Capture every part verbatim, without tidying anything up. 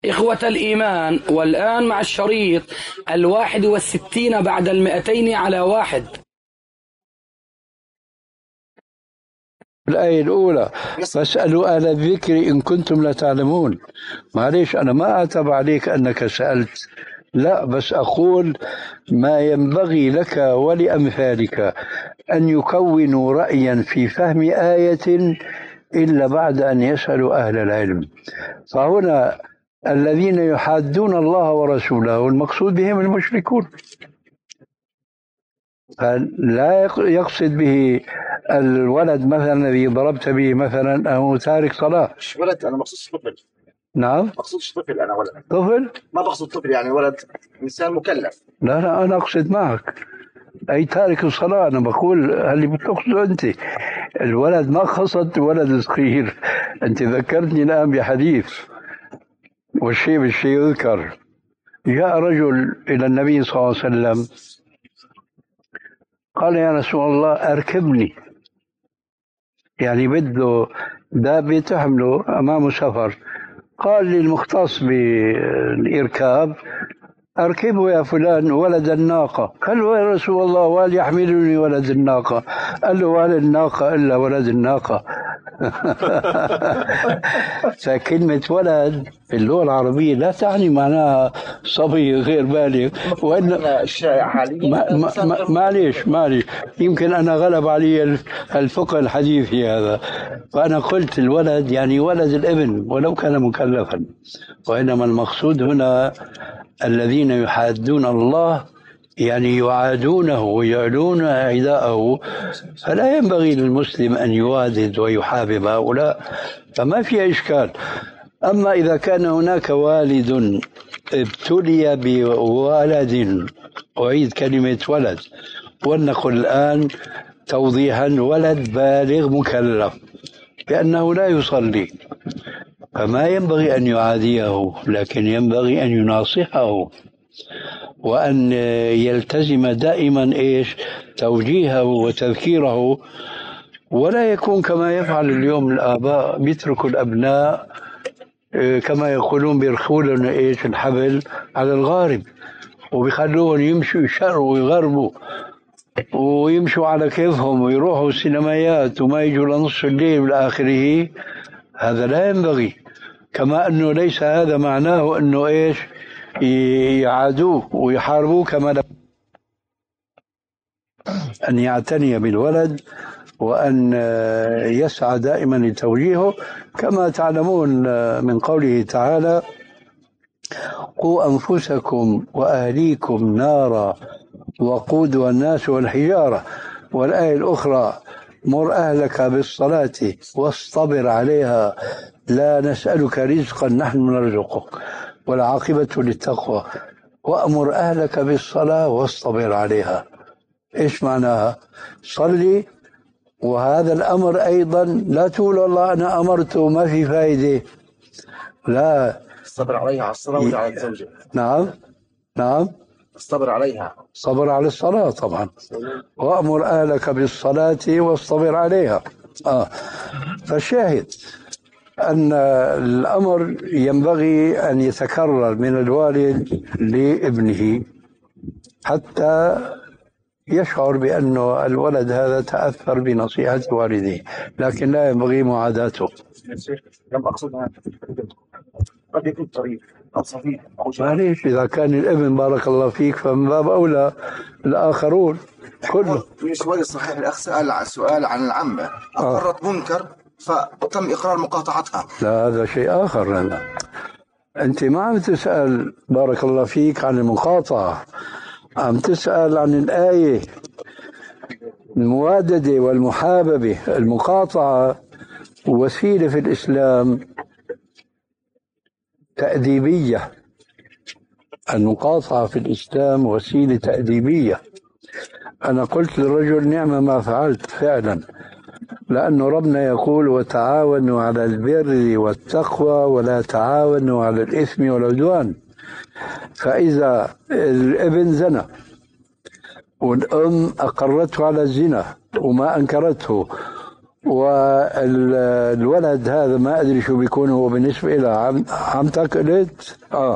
إخوة الإيمان، والآن مع الشريط الواحد والستين بعد المئتين على واحد. الآية الأولى: فاسألوا أهل الذكر إن كنتم لا تعلمون. معليش، أنا ما أعتب عليك أنك سألت، لا، بس أقول ما ينبغي لك ولأمثالك أن يكونوا رأيا في فهم آية إلا بعد أن يسألوا أهل العلم. فهنا الذين يحادون الله ورسوله المقصود بهم المشركون، لا يقصد به الولد مثلا الذي ضربت به مثلا أو تارك صلاة. مش ولد، أنا مقصود طفل. نعم، مقصودش طفل، أنا ولد. طفل؟ ما بقصد طفل، يعني ولد إنسان مكلف. لا لا، أنا أقصد معك أي تارك الصلاة. أنا بقول اللي بتقصده أنت الولد، ما قصدت ولد صغير. أنت ذكرتني الآن بحديث، والشيء بالشيء يذكر. جاء رجل إلى النبي صلى الله عليه وسلم قال: يا رسول الله أركبني، يعني بده دابة تحمله أمامه سفر. قال للمختص بالإركاب: أركبه يا فلان ولد الناقة. قال له: يا رسول الله وهل يحملني ولد الناقة؟ قال له: وهل الناقة إلا ولد الناقة؟ فكلمة ولد في اللغة العربية لا تعني معناها صبي غير بالغ، وإن معليش معليش يمكن أنا غلب علي الفقه الحديثي هذا، فأنا قلت الولد يعني ولد الابن ولو كان مكلفا. وإنما المقصود هنا الذين يحادون الله، يعني يعادونه ويعلون عداءه، فلا ينبغي للمسلم أن يوادد ويحابب هؤلاء، فما في إشكال. أما إذا كان هناك والد ابتلي بولد، أعيد كلمة ولد ولنقل الآن توضيحا: ولد بالغ مكلف، بأنه لا يصلي، فما ينبغي أن يعاديه، لكن ينبغي أن يناصحه وأن يلتزم دائما إيش توجيهه وتذكيره، ولا يكون كما يفعل اليوم الآباء، بيتركوا الأبناء كما يقولون بيرخون إيش الحبل على الغارب، وبيخلوهم يمشوا يشروا ويغربوا ويمشوا على كيفهم ويروحوا السينمايات وما يجوا لنصف الليل والآخره. هذا لا ينبغي، كما أنه ليس هذا معناه أنه إيش يعادوه ويحاربوه، كما أن يعتني بالولد وأن يسعى دائما لتوجيهه، كما تعلمون من قوله تعالى: قوا أنفسكم وأهليكم نارا وقودها الناس والحجارة. والآية الأخرى: مر أهلك بالصلاة واصطبر عليها لا نسألك رزقا نحن نرزقك والعاقبة للتقوى. وأمر أهلك بالصلاة واصطبر عليها. إيش معناها؟ صلي، وهذا الأمر أيضا لا تقول والله أنا أمرته ما في فائدة، لا، الصبر عليها على الصلاة وعلى الزوجة. نعم نعم، الصبر عليها، صبر على الصلاة طبعا. وأمر أهلك بالصلاة واصطبر عليها. آه. فالشاهد أن الأمر ينبغي أن يتكرر من الوالد لابنه حتى يشعر بأن الولد هذا تأثر بنصيحة والده، لكن لا ينبغي معاداته. لم أقصد قد يكون طريق أو صفيح أو شيء. معليش، إذا كان الابن بارك الله فيك فمن باب أولى الآخرون كله. من شوي صحيح الأخ سأل سؤال عن العمة أقرت منكر فتم إقرار مقاطعتها. لا، هذا شيء آخر. هذا أنت ما عم تسأل بارك الله فيك عن المقاطعة، عم تسأل عن الآية المواددة والمحاببة. المقاطعة وسيلة في الإسلام تأديبية. المقاطعة في الإسلام وسيلة تأديبية. أنا قلت للرجل: نعم ما فعلت فعلا، لأن ربنا يقول: وتعاونوا على البر والتقوى ولا تعاونوا على الإثم والعدوان. فإذا الابن زنى والأم أقرته على الزنا وما أنكرته والولد هذا ما أدري شو بيكون هو بالنسبة إلى عم عمتك قلت آه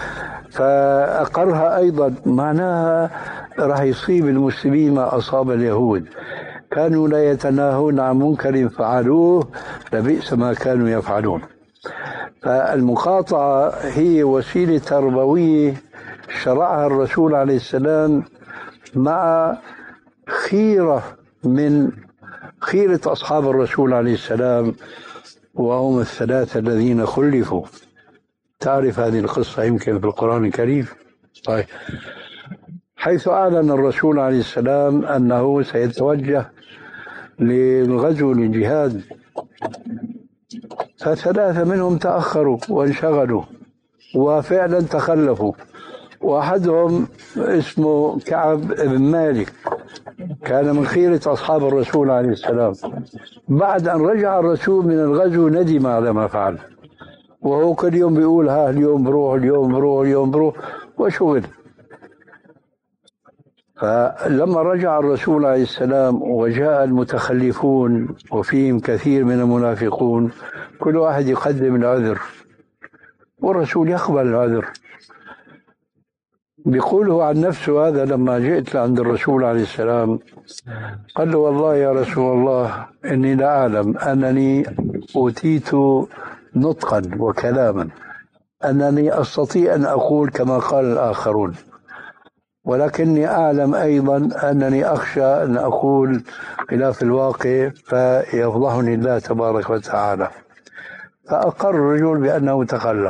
فأقرها أيضا، معناها راح يصيب المسلمين ما أصاب اليهود، كانوا لا يتناهون عن منكر فعلوه لبئس ما كانوا يفعلون. فالمقاطعة هي وسيلة تربوية شرعها الرسول عليه السلام مع خيرة من خيرة أصحاب الرسول عليه السلام، وهم الثلاثة الذين خلفوا. تعرف هذه القصة يمكن في القرآن الكريم. طيب، حيث أعلن الرسول عليه السلام أنه سيتوجه للغزو للجهاد، فثلاثة منهم تأخروا وانشغلوا وفعلا تخلفوا، وأحدهم اسمه كعب بن مالك، كان من خيرة أصحاب الرسول عليه السلام. بعد أن رجع الرسول من الغزو ندم على ما فعل، وهو كل يوم بيقول ها اليوم بروح اليوم بروح اليوم بروح وشغل. فلما رجع الرسول عليه السلام وجاء المتخلفون وفيهم كثير من المنافقون، كل واحد يقدم العذر والرسول يقبل العذر. بيقوله عن نفسه هذا لما جئت عند الرسول عليه السلام قال له والله يا رسول الله إني لا أعلم أنني أوتيت نطقا وكلاما، أنني أستطيع أن أقول كما قال الآخرون، ولكني أعلم أيضا أنني أخشى أن أقول خلاف الواقع فيفضحني الله تبارك وتعالى. فأقر الرجل بأنه تخلى،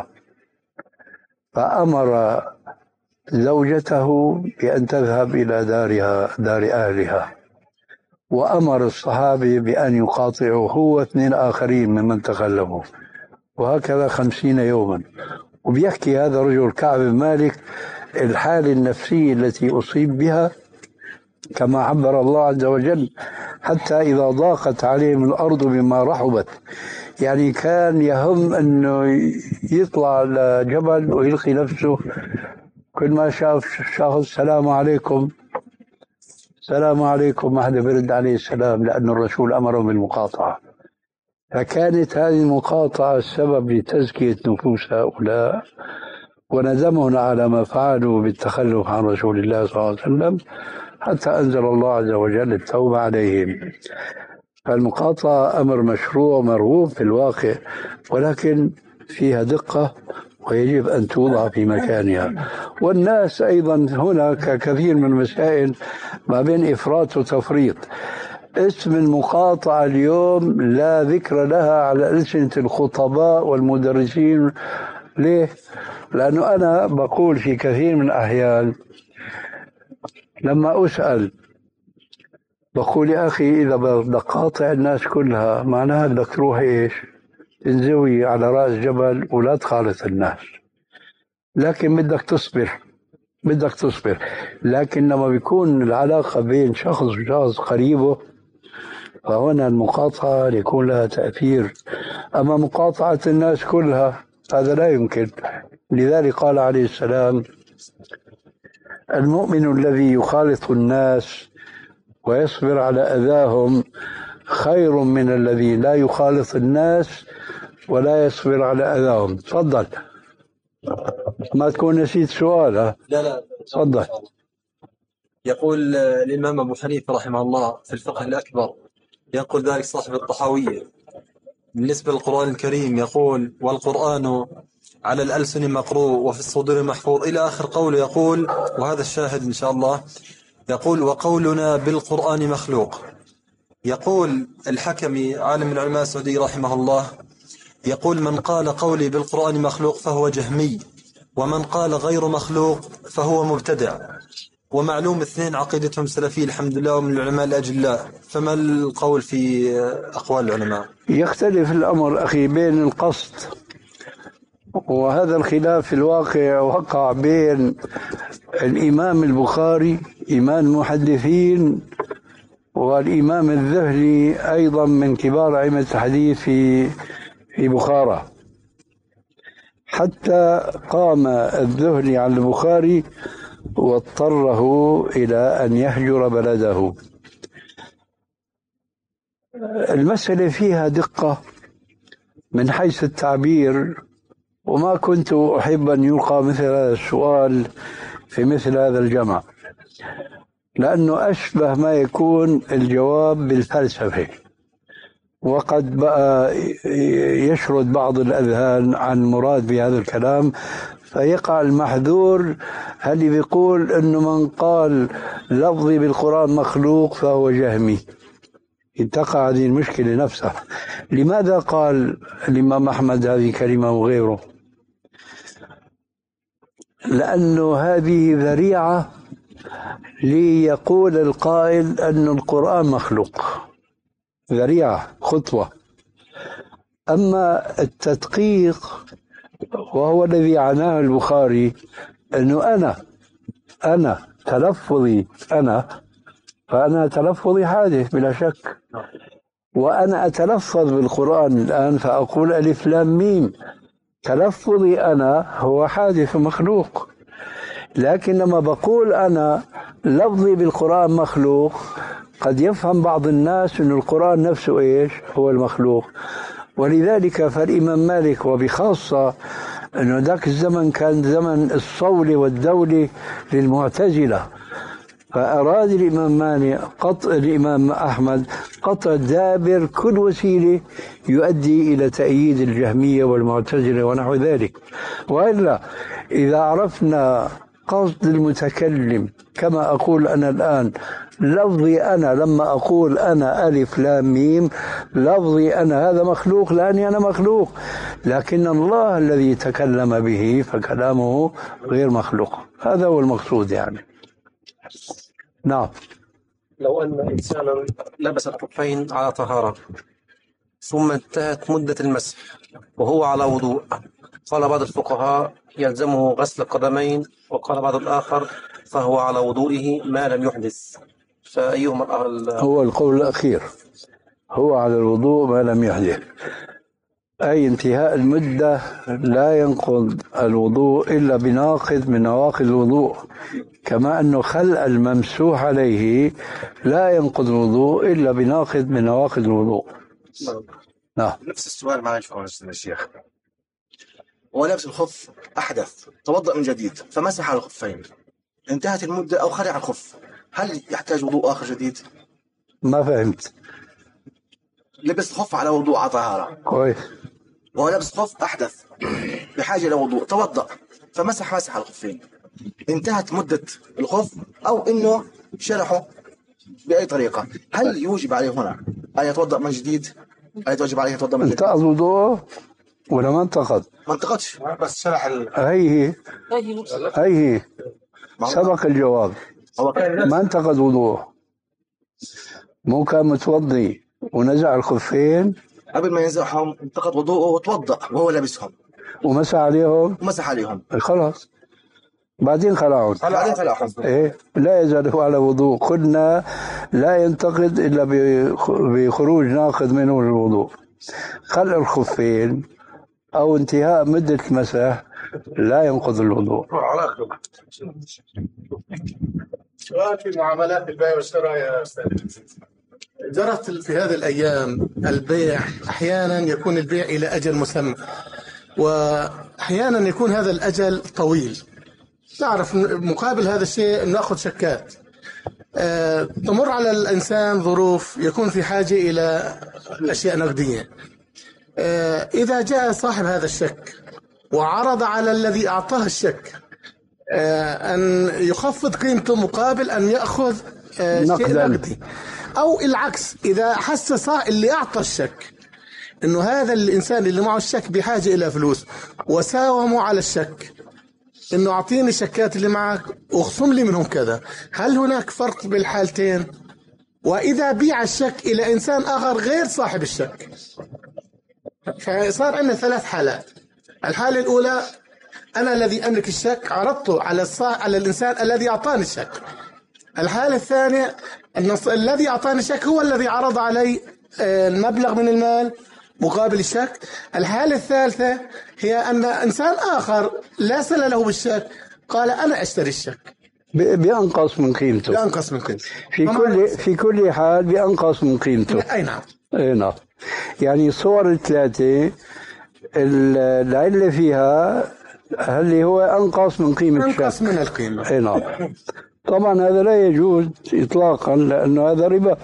فأمر زوجته بأن تذهب إلى دارها دار أهلها، وأمر الصحابة بأن يقاطعوا هو واثنين آخرين ممن تخلفوا، وهكذا خمسين يوما. وبيحكي هذا الرجل كعب بن مالك الحالة النفسية التي أصيب بها كما عبر الله عز وجل، حتى إذا ضاقت عليهم الأرض بما رحبت، يعني كان يهم أنه يطلع لجبل ويلقي نفسه، كل ما شاف شخص السلام عليكم السلام عليكم ما حدا برد عليه السلام، لأن الرسول أمره بالمقاطعة. فكانت هذه المقاطعة السبب لتزكية نفوس هؤلاء وندمهم على ما فعلوا بالتخلف عن رسول الله صلى الله عليه وسلم، حتى أنزل الله عز وجل التوبة عليهم. فالمقاطعة أمر مشروع مرغوب في الواقع، ولكن فيها دقة ويجب أن توضع في مكانها. والناس أيضا هناك كثير من المسائل ما بين إفراط وتفريط. اسم المقاطعة اليوم لا ذكر لها على ألسنة الخطباء والمدرسين. ليه؟ لأنه أنا بقول في كثير من الأحيان لما أسأل بقول يا أخي إذا بدك قاطع الناس كلها معناها بدك تروح إيش؟ تنزوي على رأس جبل ولا تخالط الناس، لكن بدك تصبر بدك تصبر. لكن لما بيكون العلاقة بين شخص وشخص قريبه فهنا المقاطعة يكون لها تأثير. أما مقاطعة الناس كلها هذا لا يمكن. لذلك قال عليه السلام المؤمن الذي يخالط الناس ويصبر على أذاهم خير من الذي لا يخالط الناس ولا يصبر على أذاهم. تفضل، ما تكون نسيت سؤال. لا لا تفضل. يقول الإمام أبو حنيفة رحمه الله في الفقه الأكبر، يقول ذلك صاحب الطحاوية بالنسبة للقرآن الكريم، يقول والقرآن على الألسن مقروء وفي الصدور محفوظ إلى آخر قوله. يقول وهذا الشاهد إن شاء الله، يقول وقولنا بالقرآن مخلوق. يقول الحكمي عالم من علماء السعودية رحمه الله، يقول من قال قولي بالقرآن مخلوق فهو جهمي، ومن قال غير مخلوق فهو مبتدع. ومعلوم اثنين عقيدتهم سلفية الحمد لله ومن العلماء الأجلاء، فما القول في أقوال العلماء؟ يختلف الأمر أخي بين القصد، وهذا الخلاف في الواقع وقع بين الإمام البخاري إمام المحدثين والإمام الذهلي أيضا من كبار أئمة الحديث في في بخارى، حتى قام الذهلي عن البخاري واضطره إلى أن يهجر بلده. المسألة فيها دقة من حيث التعبير، وما كنت أحب أن يلقى مثل هذا السؤال في مثل هذا الجمع، لأنه أشبه ما يكون الجواب بالفلسفة، وقد بقى يشرد بعض الأذهان عن مراد بهذا الكلام، فيقع المحذور اللي بيقول أنه من قال لفظي بالقرآن مخلوق فهو جهمي. تقع هذه المشكلة نفسها. لماذا قال الإمام أحمد هذه كلمة وغيره؟ لأنه هذه ذريعة ليقول القائل أن القرآن مخلوق، ذريعة خطوة. أما التدقيق وهو الذي عناه البخاري، أنه أنا أنا تلفظي أنا فأنا تلفظي حادث بلا شك، وأنا أتلفظ بالقرآن الآن فأقول ألف لام ميم، تلفظي أنا هو حادث مخلوق. لكن لما بقول أنا لفظي بالقرآن مخلوق، قد يفهم بعض الناس أن القرآن نفسه إيش هو المخلوق. ولذلك فالإمام مالك وبخاصة أنه ذاك الزمن كان زمن الصولة والدولة للمعتزلة، فأراد الإمام مالك قطع الإمام أحمد قطع دابر كل وسيلة يؤدي إلى تأييد الجهمية والمعتزلة ونحو ذلك. وإلا إذا عرفنا قصد المتكلم، كما أقول أنا الآن لفظي أنا لما أقول أنا ألف لام ميم، لفظي أنا هذا مخلوق لأني أنا مخلوق، لكن الله الذي تكلم به فكلامه غير مخلوق. هذا هو المقصود يعني. نعم. لو أن إنسانا لبس الخفين على طهارة ثم انتهت مدة المسح وهو على وضوء، قال بعض الفقهاء يلزمه غسل القدمين، وقال بعض الآخر فهو على وضوئه ما لم يحدث، فأيهما هو القول الأخير، هو على الوضوء ما لم يحدث، أي انتهاء المدة لا ينقض الوضوء إلا بناقض من نواقض الوضوء، كما أنه خلع الممسوح عليه لا ينقض الوضوء إلا بناقض من نواقض الوضوء. نعم. نفس السؤال معلش يا شيخ، هو لابس الخف أحدث توضأ من جديد فمسح على الخفين، انتهت المدة أو خلع الخف، هل يحتاج وضوء آخر جديد؟ ما فهمت. لبس الخف على وضوء على طهارة كويس، وهو لابس خف أحدث بحاجة لوضوء، توضأ فمسح مسح على الخفين، انتهت مدة الخف أو إنه شرحه بأي طريقة، هل يوجب عليه هنا أن يتوضأ من جديد؟ هل يتوجب عليه يتوضأ من جديد؟ انتقض وضوءه ولا ما انتقض؟ ما انتقضش بس شرح ال... هي هي هي سبق الجواب، ما انتقض وضوءه، مو كان متوضي ونزع الخفين قبل ما ينزعهم، انتقض وضوءه وتوضأ وهو لابسهم ومسح عليهم ومسح عليهم خلاص، بعدين خلعهم بعدين خلعهم إيه، لا يزال هو على وضوء. قلنا لا ينتقد إلا بخروج ناقض منه الوضوء. خلع الخفين أو انتهاء مدة المسح لا ينقض الوضوء. سؤال في معاملات البيع والشراء يا أستاذ. جرت في هذه الأيام البيع، أحيانا يكون البيع إلى أجل مسمى، وأحيانا يكون هذا الأجل طويل. نعرف مقابل هذا الشيء نأخذ شكات. أه تمر على الإنسان ظروف يكون في حاجة إلى أشياء نقدية. أه إذا جاء صاحب هذا الشك وعرض على الذي أعطاه الشك أه أن يخفض قيمته مقابل أن يأخذ أه شيء نقدي، أو العكس، إذا حس اللي أعطى الشك إنه هذا الإنسان اللي معه الشك بحاجة إلى فلوس وساوموا على الشك إنه أعطيني الشكات اللي معك واخصم لي منهم كذا، هل هناك فرق بالحالتين؟ وإذا بيع الشك إلى إنسان آخر غير صاحب الشك، فصار عندنا ثلاث حالات. الحالة الأولى أنا الذي أملك الشك عرضته على على الإنسان الذي أعطاني الشك. الحالة الثانية أن الذي أعطاني الشك هو الذي عرض علي المبلغ من المال مقابل الشك. الحالة الثالثة هي أن إنسان آخر لا صلة له بالشك قال أنا أشتري الشك بأنقص من قيمته، بأنقص من قيمته في كل في كل حال بأنقص من قيمته. أي نعم. اي نعم. يعني صور الثلاثة العلة فيها اللي هو أنقص من قيمة الشك. أنقص من القيمة. اي نعم. طبعا هذا لا يجوز إطلاقا لأنه هذا ربا.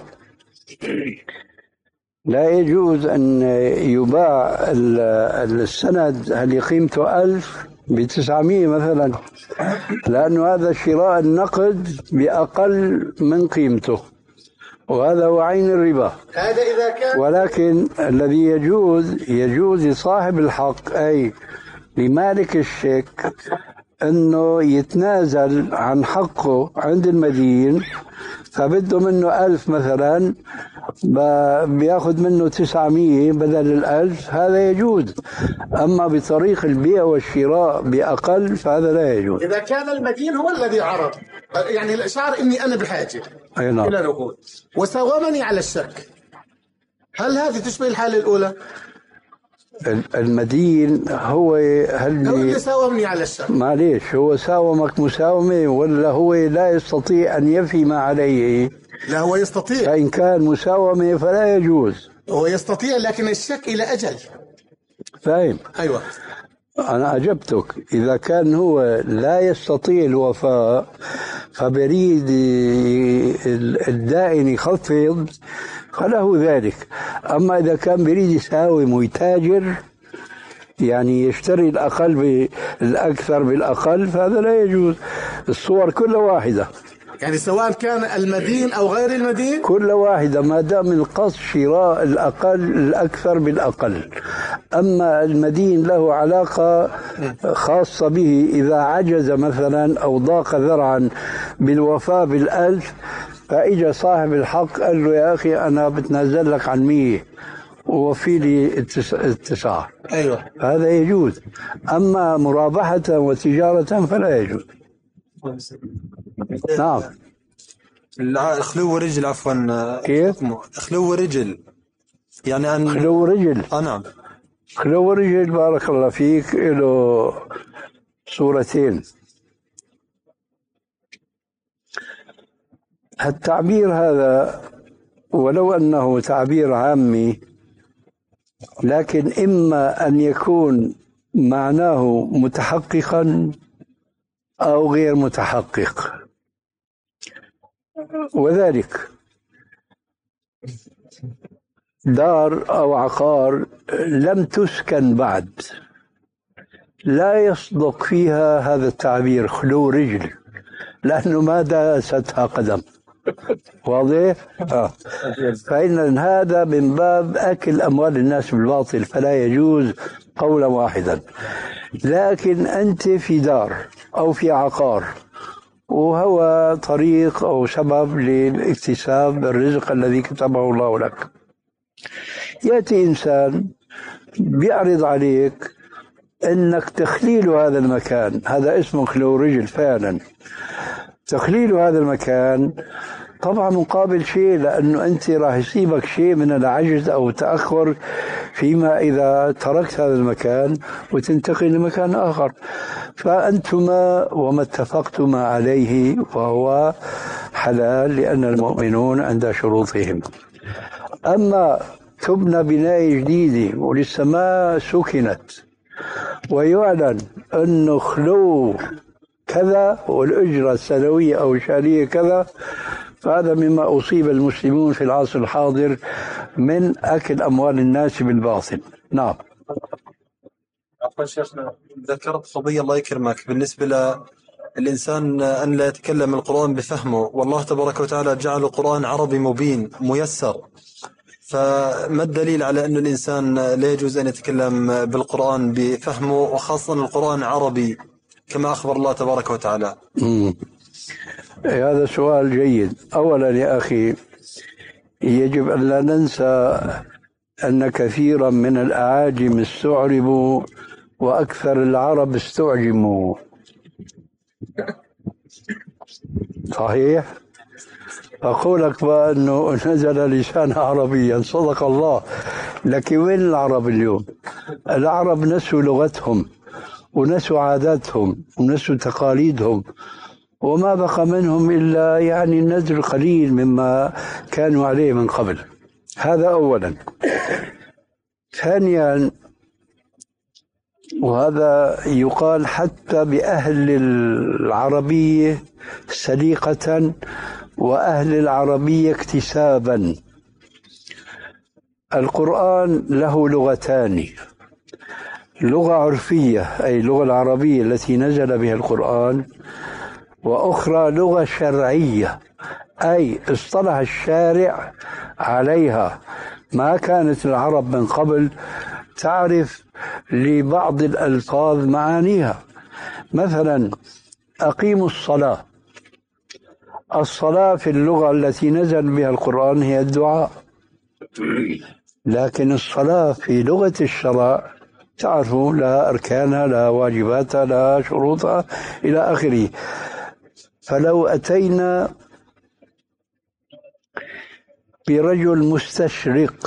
لا يجوز أن يباع السند اللي قيمته ألف بتسعمية مثلا، لأنه هذا شراء النقد بأقل من قيمته، وهذا هو عين الربا. هذا إذا كان. ولكن الذي يجوز يجوز لصاحب الحق أي لمالك الشيك أنه يتنازل عن حقه عند المدين، فبده منه ألف مثلا بياخذ منه تسعمية بدل الألف، هذا يجوز. أما بطريق البيع والشراء بأقل فهذا لا يجوز. إذا كان المدين هو الذي عرض، يعني شعر إني أنا بحاجة نعم. إلى نقود وساومني على الشك، هل هذه تشبه الحالة الأولى؟ المدين هو هل هو اللي ساومني على الشك. معليش، هو ساومك مساومة ولا هو لا يستطيع أن يفي ما عليه؟ لا هو يستطيع. فإن كان مساومة فلا يجوز. هو يستطيع لكن الشك إلى أجل. فاهم؟ أيوة. أنا أجبتك. إذا كان هو لا يستطيع الوفاء فبريد الدائن يخفض فله ذلك. أما إذا كان بريد يساوم ويتاجر، يعني يشتري الأقل بالأكثر بالأقل، فهذا لا يجوز. الصور كلها واحدة، يعني سواء كان المدين أو غير المدين كل واحدة ما دام القصد شراء الأقل الأكثر بالأقل. أما المدين له علاقة خاصة به، إذا عجز مثلا أو ضاق ذرعا بالوفاء بالألف، فإجا صاحب الحق قال له يا أخي أنا بتنازل لك عن مية ووفي لي التسعة. أيوة. هذا يجوز. أما مرابحة وتجارة فلا يجوز. نعم. خلو رجل، عفوا. كيف؟ خلو رجل يعني أن خلو رجل. آه نعم. خلو رجل بارك الله فيك له صورتين. التعبير هذا ولو أنه تعبير عامي، لكن إما أن يكون معناه متحققا أو غير متحقق. وذلك دار أو عقار لم تسكن بعد لا يصدق فيها هذا التعبير خلو رجل، لأنه ما داستها قدم. واضح؟ آه. فإن هذا من باب أكل أموال الناس بالباطل، فلا يجوز قولا واحدا. لكن أنت في دار أو في عقار، وهو طريق أو سبب لاكتساب الرزق الذي كتبه الله لك، يأتي إنسان بيعرض عليك أنك تخليل هذا المكان، هذا اسمه خلو رجل فعلا. تخليل هذا المكان طبعا مقابل شيء، لأنه أنت راح يصيبك شيء من العجز أو التأخر فيما إذا تركت هذا المكان وتنتقل لمكان آخر. فأنتما وما اتفقتما عليه فهو حلال، لأن المؤمنون عند شروطهم. أما تبنى بناية جديدة ولسه ما سكنت ويعلن أنه خلو كذا والأجرة السنوية أو الشهرية كذا، فهذا مما أصيب المسلمون في العصر الحاضر من أكل أموال الناس بالباطل. نعم. عفوا شيخنا، ذكرت قضية الله يكرمك بالنسبة للإنسان أن لا يتكلم القرآن بفهمه، والله تبارك وتعالى جعل القرآن عربي مبين ميسر، فما الدليل على أن الإنسان لا يجوز أن يتكلم بالقرآن بفهمه، وخاصة القرآن عربي كما أخبر الله تبارك وتعالى؟ مم. هذا سؤال جيد. أولا يا أخي يجب أن لا ننسى أن كثيرا من الأعاجم استعربوا وأكثر العرب استعجموا. صحيح؟ أقولك بأنه نزل لسان عربيا، صدق الله. لكن وين العرب اليوم؟ العرب نسوا لغتهم ونسوا عاداتهم ونسوا تقاليدهم، وما بقى منهم إلا يعني النذر قليل مما كانوا عليه من قبل. هذا أولا. ثانيا، وهذا يقال حتى بأهل العربية سليقة وأهل العربية اكتسابا، القرآن له لغتان: لغة عرفية أي اللغة العربية التي نزل بها القرآن، وأخرى لغة شرعية أي اصطلح الشارع عليها. ما كانت العرب من قبل تعرف لبعض الألفاظ معانيها. مثلا أقيموا الصلاة، الصلاة في اللغة التي نزل بها القرآن هي الدعاء، لكن الصلاة في لغة الشرع تعرفوا لها أركانها، لها واجباتها، لها شروطها إلى آخره. فلو أتينا برجل مستشرق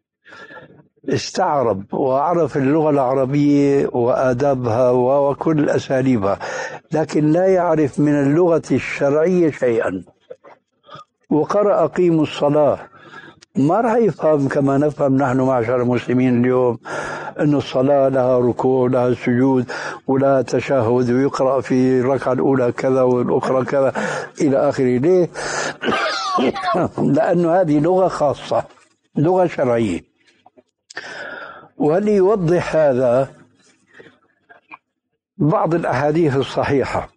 استعرب وعرف اللغة العربية وآدابها وكل أساليبها، لكن لا يعرف من اللغة الشرعية شيئا، وقرأ أقيموا الصلاة، ما راح يفهم كما نفهم نحن معشر المسلمين اليوم أن الصلاة لها ركوع لها سجود ولها تشهد ويقرأ في الركعة الأولى كذا والأخرى كذا إلى آخره. ليه؟ لأن هذه لغة خاصة، لغة شرعية. وليوضح هذا بعض الأحاديث الصحيحة.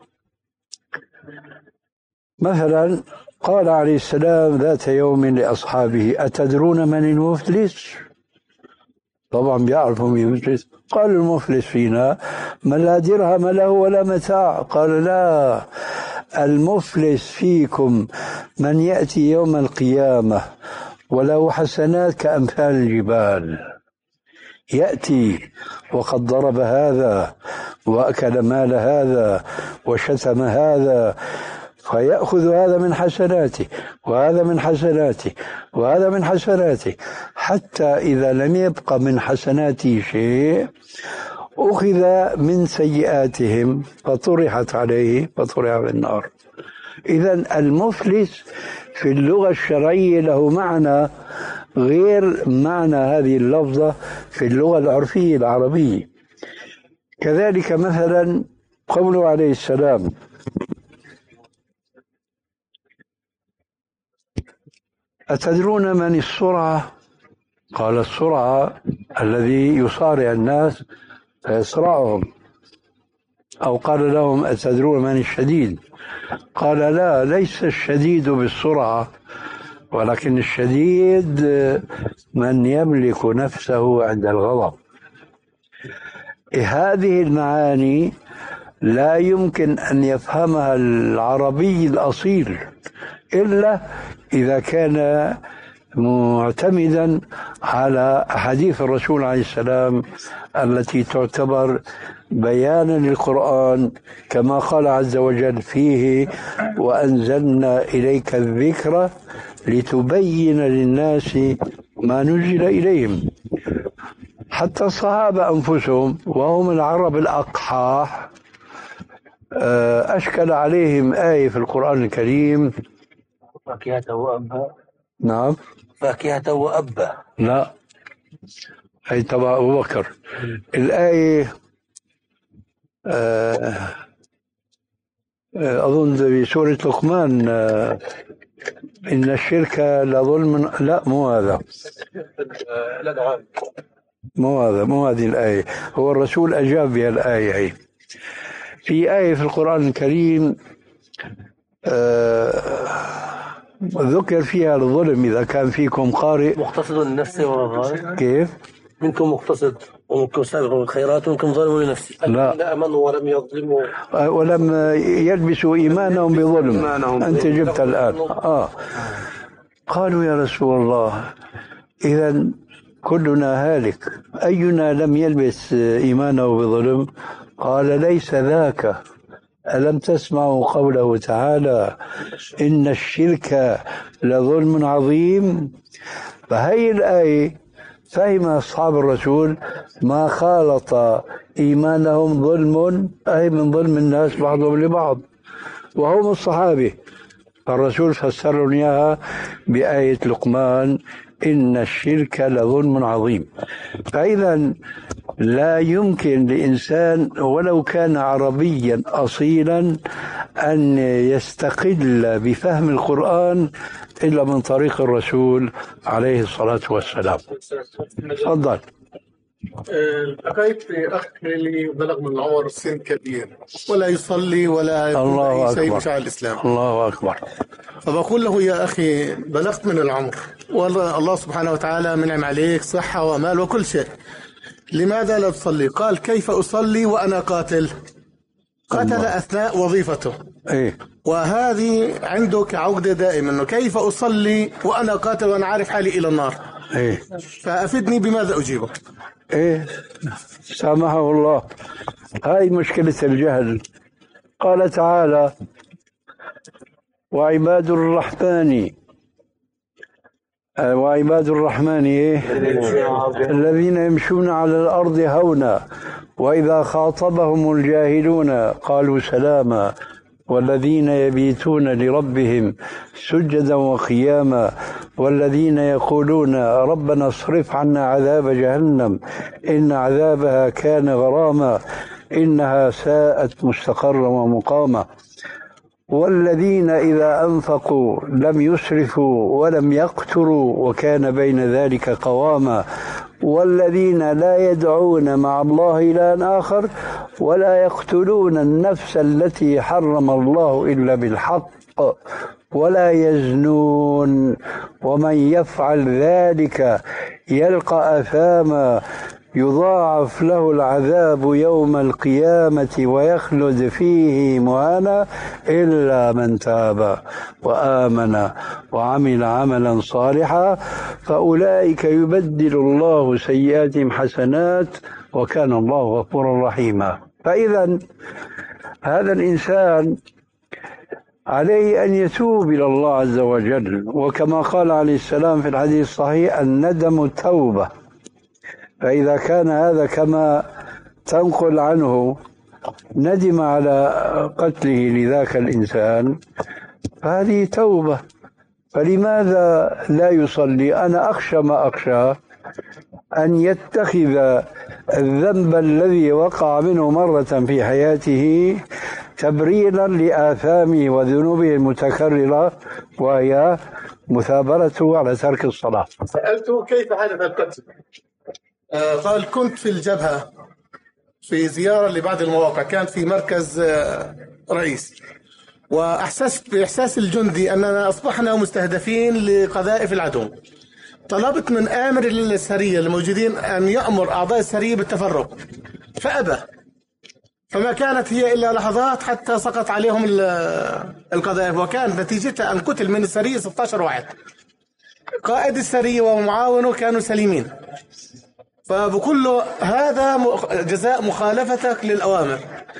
مثلا قال عليه السلام ذات يوم لأصحابه: أتدرون من المفلس؟ طبعا بيعرفوا من المفلس. قال: المفلس فينا من لا درهم له ولا متاع. قال: لا، المفلس فيكم من يأتي يوم القيامة وله حسنات كأمثال الجبال، يأتي وقد ضرب هذا وأكل مال هذا وشتم هذا، فيأخذ هذا من حسناته وهذا من حسناته وهذا من حسناته، حتى إذا لم يبق من حسناته شيء أخذ من سيئاتهم فطرحت عليه فطرح في النار. إذن المفلس في اللغة الشرعية له معنى غير معنى هذه اللفظة في اللغة العرفية العربية. كذلك مثلا قوله عليه السلام: أتدرون من السرعة؟ قال: السرعة الذي يصارع الناس فيسرعهم. أو قال لهم: أتدرون من الشديد؟ قال: لا، ليس الشديد بالسرعة، ولكن الشديد من يملك نفسه عند الغضب. هذه المعاني لا يمكن أن يفهمها العربي الأصيل إلا إذا كان معتمدا على أحاديث الرسول عليه السلام التي تعتبر بيانا للقرآن، كما قال عز وجل فيه: وأنزلنا إليك الذكر لتبين للناس ما نزل إليهم. حتى الصحابة أنفسهم وهم العرب الأقحاح أشكل عليهم آية في القرآن الكريم: فاكهة وأبا. نعم، فاكهة وأبا. لا، هي تبع أبو بكر. الآية آه أظن في سورة لقمان: آه إن الشرك لظلم. لا، مو هذا، مو هذا، مو هذه الآية. هو الرسول أجاب بها الآية. هي في آية في القرآن الكريم آه ذكر فيها الظلم: إذا كان فيكم قارئ مقتصد لنفسه وغيره. كيف؟ منكم مقتصد ومنكم سابق بالخيرات ومنكم ظالم لنفسه. لا، آمنوا ولم يظلموا ولم يلبسوا إيمانهم بظلم. أنت جبت الآن. آه. قالوا: يا رسول الله، إذن كلنا هالك، أينا لم يلبس إيمانه بظلم؟ قال: ليس ذاك. ألم تسمعوا قوله تعالى: إن الشرك لظلم عظيم؟ فهي الآية فهم أصحاب الرسول ما خالط إيمانهم ظلم، أي من ظلم الناس بعضهم لبعض، وهم الصحابة. فالرسول فسر إياها بآية لقمان: إن الشرك لظلم عظيم. فإذا لا يمكن لإنسان ولو كان عربيا أصيلا أن يستقل بفهم القرآن إلا من طريق الرسول عليه الصلاة والسلام. تفضل. لقيت أخ لي بلغ من العمر سن كبير ولا يصلي ولا يقوم الله أي شيء أكبر. بشأن الإسلام. الله أكبر. فبقول له يا أخي بلغت من العمر والله سبحانه وتعالى منعم عليك صحة ومال وكل شيء، لماذا لا تصلي؟ قال كيف أصلي وأنا قاتل؟ قتل الله. أثناء وظيفته. إيه. وهذه عندك عقدة دائما إنه كيف أصلي وأنا قاتل وأنا عارف حالي إلى النار. إيه. فأفدني بماذا أجيبه؟ إيه. سامحه الله. هاي مشكلة الجهل. قال تعالى وعباد الرحمن وعباد الرحمن إيه؟ الذين يمشون على الأرض هونا وإذا خاطبهم الجاهلون قالوا سلاما والذين يبيتون لربهم سجدا وقياما والذين يقولون ربنا اصرف عنا عذاب جهنم إن عذابها كان غراما إنها ساءت مستقرا ومقاما والذين إذا أنفقوا لم يسرفوا ولم يقتروا وكان بين ذلك قواما والذين لا يدعون مع الله إلها آخر ولا يقتلون النفس التي حرم الله إلا بالحق ولا يزنون ومن يفعل ذلك يلقى أثاما يضاعف له العذاب يوم القيامة ويخلد فيه مهانا إلا من تاب وآمن وعمل عملا صالحا فأولئك يبدل الله سيئاتهم حسنات وكان الله غفورا رحيما. فإذا هذا الإنسان عليه أن يتوب إلى الله عز وجل، وكما قال عليه السلام في الحديث الصحيح الندم توبة. فإذا كان هذا كما تنقل عنه ندم على قتله لذاك الإنسان فهذه توبة، فلماذا لا يصلي؟ أنا أخشى ما أخشى أن يتخذ الذنب الذي وقع منه مرة في حياته تبريرا لآثامه وذنوبه المتكررة وهي مثابرته على ترك الصلاة. سألته كيف حدث القتل؟ آه قال كنت في الجبهة في زيارة لبعض المواقع، كان في مركز آه رئيس، وأحسست بإحساس الجندي أننا أصبحنا مستهدفين لقذائف العدو. طلبت من آمر السرية الموجودين أن يأمر أعضاء السرية بالتفرق فأبى، فما كانت هي إلا لحظات حتى سقط عليهم القذائف، وكانت نتيجتها أن قتل من السرية ستة عشر واحد. قائد السرية ومعاونه كانوا سليمين. فبقول له هذا جزاء مخالفتك للأوامر.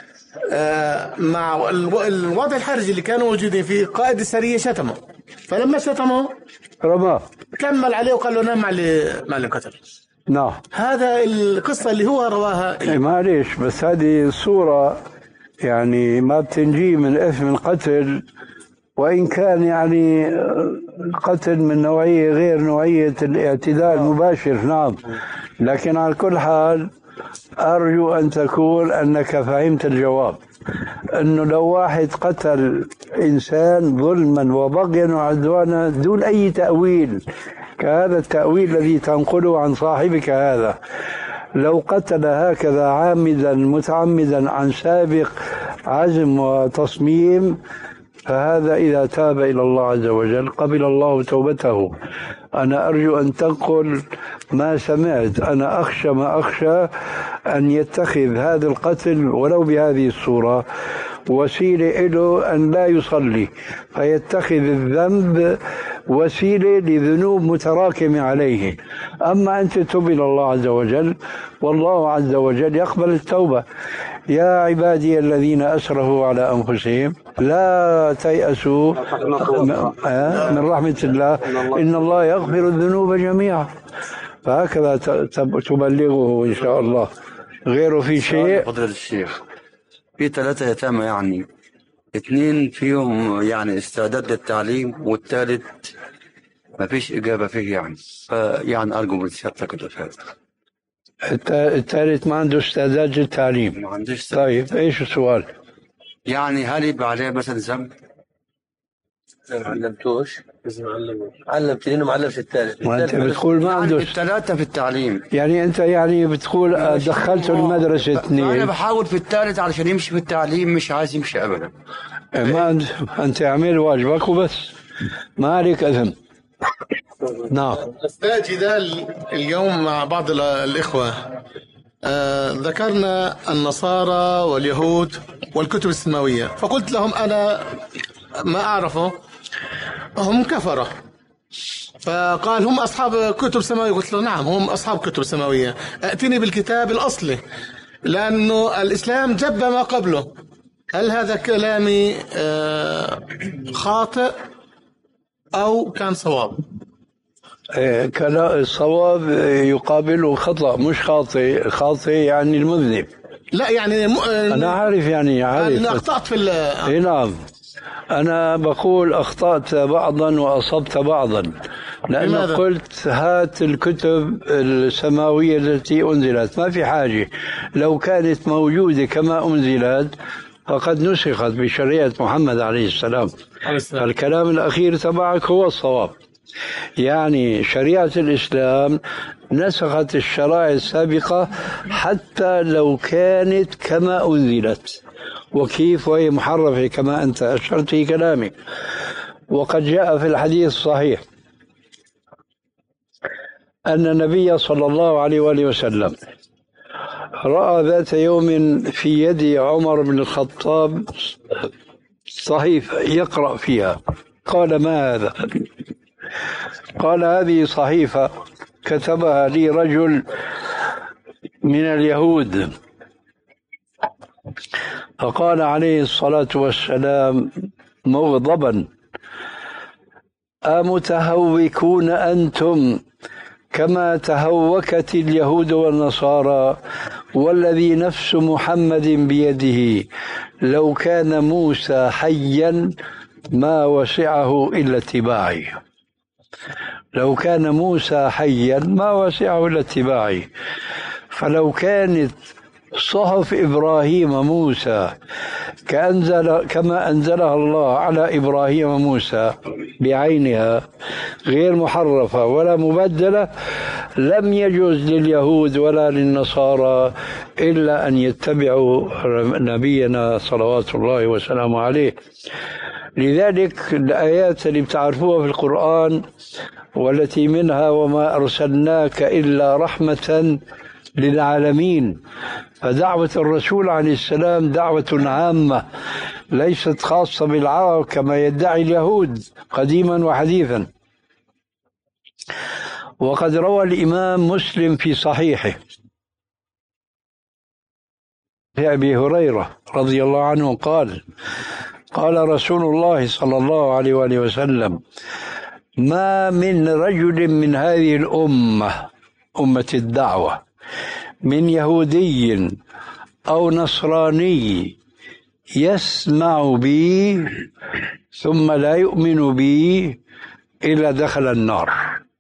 مع الوضع الحرجي اللي كانوا موجودين فيه قائد السرية شتمه، فلما شتمه رماه كمل عليه وقال له نام مع اللي مع اللي قتل. نعم. هذا القصة اللي هو رواها. إيه معليش، بس هذه الصورة يعني ما بتنجي من إثم القتل، وإن كان يعني قتل من نوعية غير نوعية الاعتداء المباشر. نعم. لكن على كل حال أرجو أن تكون أنك فهمت الجواب، أنه لو واحد قتل إنسان ظلما وبغيا وعدوانا دون أي تأويل كهذا التأويل الذي تنقله عن صاحبك هذا، لو قتل هكذا عامدا متعمدا عن سابق عزم وتصميم، فهذا إذا تاب إلى الله عز وجل قبل الله توبته. أنا أرجو أن تنقل ما سمعت. أنا أخشى ما أخشى أن يتخذ هذا القتل ولو بهذه الصورة وسيلة له أن لا يصلي، فيتخذ الذنب وسيلة لذنوب متراكمة عليه. أما أنت تب إلى الله عز وجل والله عز وجل يقبل التوبة. يا عبادي الذين أسرفوا على أنفسهم لا تيأسوا من رحمة الله إن الله يغفر الذنوب جميعا. فهكذا تبلغه إن شاء الله. غيره في شيء؟ فضل الشيخ، في ثلاثة يتامى، يعني اثنين فيهم يعني استعداد للتعليم، والثالث ما فيش إجابة فيه يعني. يعني أرجو من سيادتك الإفادة. الت- الثالث ما عنده استعداد للتعليم. ما عنديش. طيب ايش السؤال؟ يعني هل يبقى عليه مثلا ذنب؟ ما علمتوش لازم علمه. علمتني انه ما علمش الثالث. ما انت بتقول ما عنده يعني است... الثلاثة في التعليم. يعني انت يعني بتقول آه، دخلته المدرسة أنا اثنين. بحاول في الثالث علشان يمشي في التعليم، مش عايز يمشي أبدا. ما عند... انت اعمل واجبك وبس، ما عليك اثم. نعم. أستاذ جدال اليوم مع بعض ال- الإخوة. آه ذكرنا النصارى واليهود والكتب السماوية، فقلت لهم أنا ما أعرفه هم كفرة، فقال هم أصحاب كتب سماوية. قلت له نعم هم أصحاب كتب سماوية، أتني بالكتاب الأصلي لأنه الإسلام جب ما قبله. هل هذا كلامي آه خاطئ أو كان صواب؟ إيه، كلا الصواب يقابله خطأ، مش خاطئ. خاطئ يعني المذنب. لا يعني م... أنا عارف يعني عارف. أنا أخطأت في ال... إيه نعم، أنا بقول أخطأت بعضا وأصبت بعضا، لأنه لماذا؟ قلت هات الكتب السماوية التي أنزلت، ما في حاجة. لو كانت موجودة كما أنزلت فقد نسخت بشريعة محمد عليه السلام. الكلام الأخير تبعك هو الصواب. يعني شريعة الإسلام نسخت الشرائع السابقة حتى لو كانت كما أنزلت. وكيف وهي محرفة كما أنت أشرت في كلامك. وقد جاء في الحديث الصحيح أن النبي صلى الله عليه وآله وسلم رأى ذات يوم في يد عمر بن الخطاب صحيفة يقرأ فيها. قال ما هذا؟ قال هذه صحيفة كتبها لي رجل من اليهود. فقال عليه الصلاة والسلام مغضبا أمتهوكون أنتم كما تهوكت اليهود والنصارى، والذي نفس محمد بيده لو كان موسى حيا ما وسعه إلا اتباعي. لو كان موسى حيا ما وسعه إلا اتباعي. فلو كانت صحف إبراهيم موسى كأنزل كما أنزلها الله على إبراهيم موسى بعينها غير محرفة ولا مبدلة، لم يجوز لليهود ولا للنصارى إلا أن يتبعوا نبينا صلوات الله وسلامه عليه. لذلك الآيات اللي بتعرفوها في القرآن والتي منها وما أرسلناك إلا رحمة للعالمين، فدعوة الرسول عليه السلام دعوة عامة ليست خاصة بالعرب كما يدعي اليهود قديما وحديثا. وقد روى الإمام مسلم في صحيحه في أبي هريرة رضي الله عنه قال قال رسول الله صلى الله عليه وآله وسلم ما من رجل من هذه الأمة أمة الدعوة من يهودي أو نصراني يسمع بي ثم لا يؤمن بي إلا دخل النار.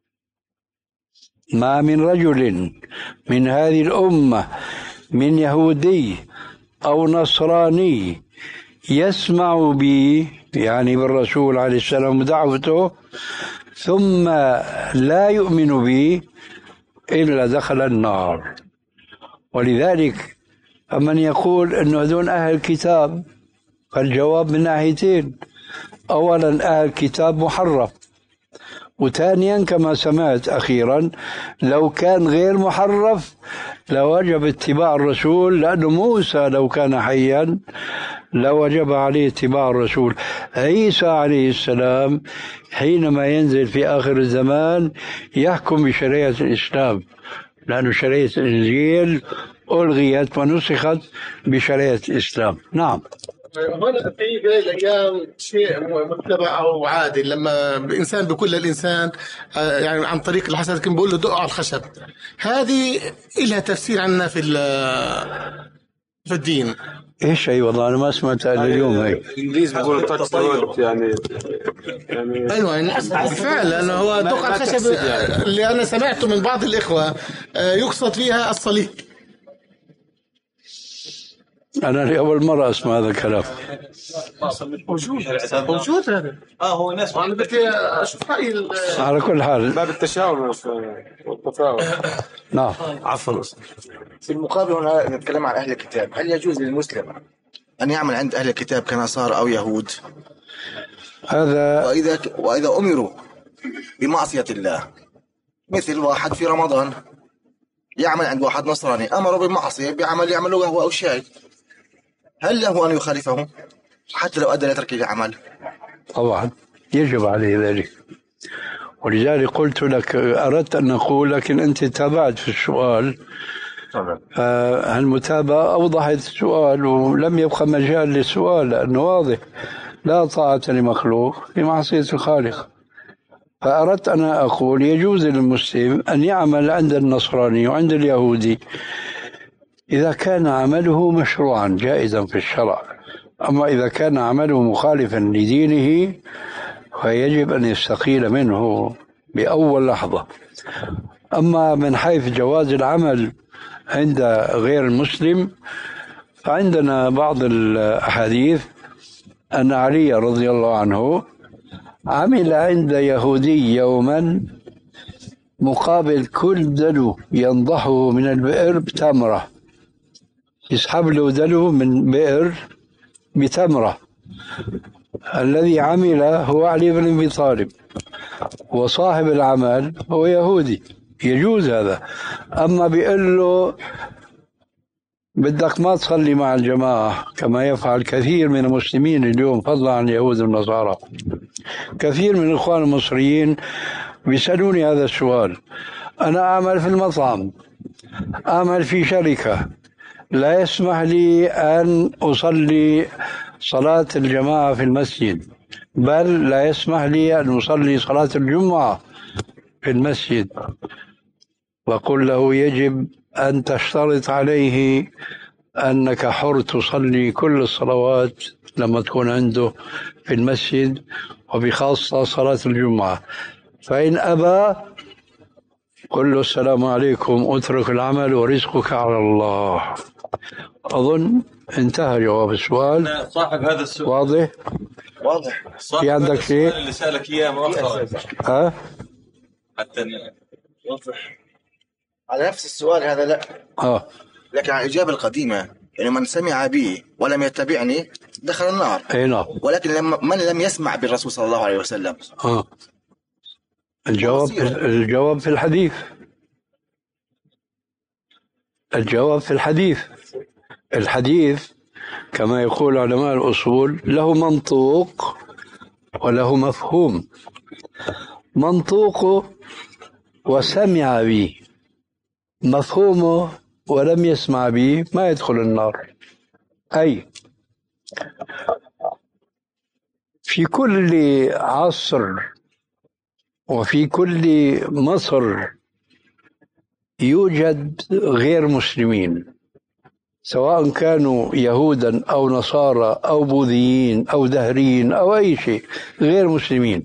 ما من رجل من هذه الأمة من يهودي أو نصراني يسمع بي يعني بالرسول عليه السلام دعوته ثم لا يؤمن بي إلا دخل النار. ولذلك فمن يقول أنه هذول أهل الكتاب فالجواب من ناحيتين. أولا أهل الكتاب محرف، وثانيا كما سمعت أخيرا لو كان غير محرف لوجب اتباع الرسول، لأن موسى لو كان حيا لوجب عليه اتباع الرسول. عيسى عليه السلام حينما ينزل في آخر الزمان يحكم بشريعة الإسلام، لأن شريعة الإنجيل ألغيت ونسخت بشريعة الإسلام. نعم. هنا في في الايام شيء متبع او عادي لما الانسان بيقول للانسان آه، يعني عن طريق الحسد كان بيقول له دق على الخشب. هذه لها تفسير عندنا في ال- في الدين. ايش هي؟ والله انا ما سمعتها الا اليوم هي. الانجليز بيقولوا تاتش وود يعني يعني ايوه يعني بالفعل لانه هو دق الخشب يعني. اللي انا سمعته من بعض الاخوه آه، يقصد فيها الصليب. انا لاول مره اسمع هذا الكلام. موجود موجود هذا. اه هو ناس انا بدي اشوف راي ال- على كل حال باب التشاور والتفاؤل. نعم. عفوا. في المقابل هنا نتكلم عن أهل الكتاب. هل يجوز للمسلم أن يعمل عند أهل الكتاب كنصارى أو يهود؟ هذا وإذا وإذا أمروا بمعصية الله، مثل واحد في رمضان يعمل عند واحد نصراني أمره بمعصية بعمل يعمله قهوة أو شاي، هل له أن يخالفه حتى لو أدى لترك العمل؟ طبعا يجب عليه ذلك، ولذلك قلت لك أردت أن أقول لكن أنت تابعت في السؤال. آه المتابعة أوضحت السؤال ولم يبقى مجال للسؤال، لأنه واضح لا طاعة لمخلوق في معصية الخالق. فأردت أن أقول يجوز للمسلم أن يعمل عند النصراني وعند اليهودي إذا كان عمله مشروعا جائزا في الشرع، أما إذا كان عمله مخالفا لدينه فيجب أن يستقيل منه بأول لحظة. أما من حيث جواز العمل عند غير المسلم فعندنا بعض الأحاديث أن علي رضي الله عنه عمل عند يهودي يوما مقابل كل دلو ينضحه من البئر بتمرة، يسحب له دلو من بئر بتمرة. الذي عمل هو علي بن أبي طالب وصاحب العمل هو يهودي، يجوز هذا. أما بيقول له بدك ما تصلي مع الجماعة كما يفعل كثير من المسلمين اليوم فضلا عن اليهود والنصارى. كثير من الإخوان المصريين بيسألوني هذا السؤال. أنا أعمل في المطعم، أعمل في شركة، لا يسمح لي أن أصلي صلاة الجماعة في المسجد، بل لا يسمح لي أن أصلي صلاة الجمعة في المسجد. وقل له يجب أن تشترط عليه أنك حر تصلي كل الصلوات لما تكون عنده في المسجد، وبخاصة صلاة الجمعة. فإن أبى قل له السلام عليكم، اترك العمل ورزقك على الله. أظن انتهى جواب السؤال. صاحب هذا السؤال واضح؟ واضح. في عندك شيء؟ اللي سألك إياه مؤخرا ها؟ حتى واضح. على نفس السؤال هذا لا، آه. لكن على الإجابة القديمة يعني من سمع بي ولم يتبعني دخل النار. أي نعم. ولكن لما من لم يسمع بالرسول صلى الله عليه وسلم آه. الجواب الجواب في الحديث. الجواب في الحديث. الحديث كما يقول علماء الأصول له منطوق وله مفهوم. منطوقه وسمع به، مفهومه ولم يسمع به ما يدخل النار. أي في كل عصر وفي كل مصر يوجد غير مسلمين، سواء كانوا يهودا أو نصارى أو بوذيين أو دهريين أو أي شيء، غير مسلمين.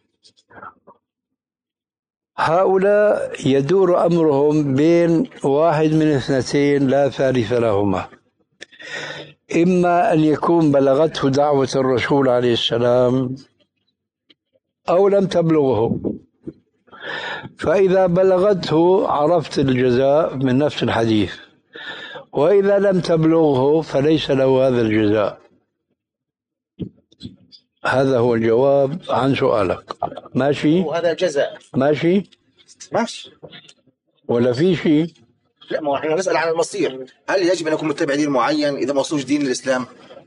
هؤلاء يدور أمرهم بين واحد من اثنتين لا ثالث لهما: إما أن يكون بلغته دعوة الرسول عليه السلام أو لم تبلغه، فإذا بلغته عرفت الجزاء من نفس الحديث، وإذا لم تبلغه فليس له هذا الجزاء. هذا هو الجواب عن سؤالك. ماشي؟ وهذا جزاء. ماشي؟ ماشي. ولا في شيء؟ لا، ما احنا نسأل عن المصير. هل يجب أن يكون متبع دين معين إذا ما وصلوش دين الإسلام؟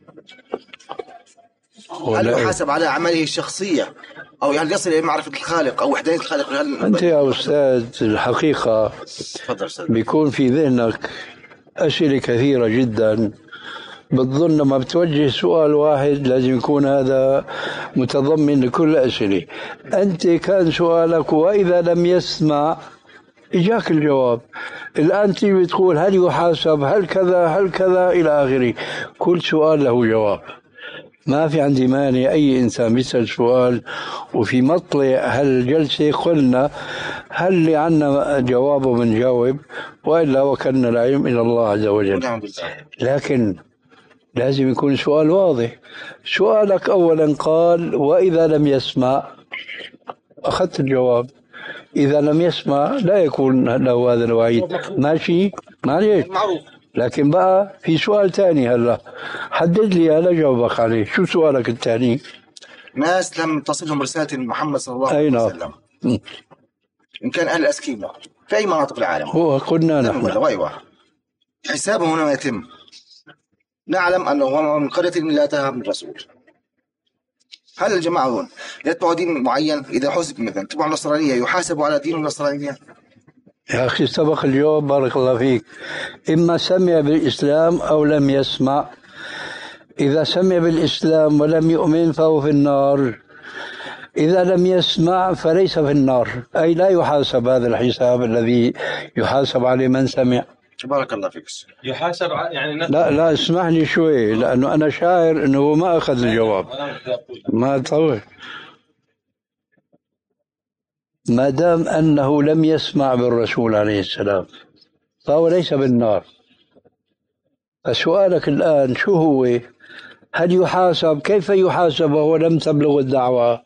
هل يحاسب على أعماله الشخصية أو هل يصل إلى معرفة الخالق أو وحدانية الخالق؟ هل... أنت يا أستاذ الحقيقة بيكون في ذهنك أسئلة كثيرة جدا، بتظن لما بتوجه سؤال واحد لازم يكون هذا متضمن لكل أسئلة. أنت كان سؤالك وإذا لم يسمع إجاك الجواب. الآن تيجي تقول هل يحاسب، هل كذا، هل كذا إلى آخره. كل سؤال له جواب. ما في عندي مانع أي إنسان بيسأل سؤال وفي مطلع هالجلسة قلنا هل اللي عنا جوابه بنجاوب، وإلا وكلنا العلم إلى الله عز وجل. لكن لازم يكون سؤال واضح. سؤالك أولا قال وإذا لم يسمع، أخذت الجواب. إذا لم يسمع لا يكون له هذا الوعيد. ماشي معليش. لكن بقى في سؤال ثاني هلا حدد لي هلا جاوبك عليه. شو سؤالك الثاني؟ ناس لم تصلهم رسالة محمد صلى الله عليه وسلم، إن كان أهل الأسكيمة في أي مناطق العالم، هو قلنا نحن أيوة حسابهم هنا يتم. نعلم أنه من قرية لا أتاها من الرسول. هل الجماعة هون يتبعوا دين معين؟ إذا حسب مثلا تبعوا النصرانية يحاسبوا على دين النصرانية؟ يا أخي سبق الجواب بارك الله فيك. إما سمع بالإسلام أو لم يسمع. إذا سمع بالإسلام ولم يؤمن فهو في النار. إذا لم يسمع فليس في النار، أي لا يحاسب هذا الحساب الذي يحاسب عليه من سمع. بارك الله فيك. يحاسب يعني لا لا اسمح لي شوي، لأنه أنا شاعر أنه ما أخذ الجواب. ما طول. ما دام أنه لم يسمع بالرسول عليه السلام فهو ليس بالنار. فسؤالك الآن شو هو؟ هل يحاسب؟ كيف يحاسب وهو لم تبلغ الدعوة؟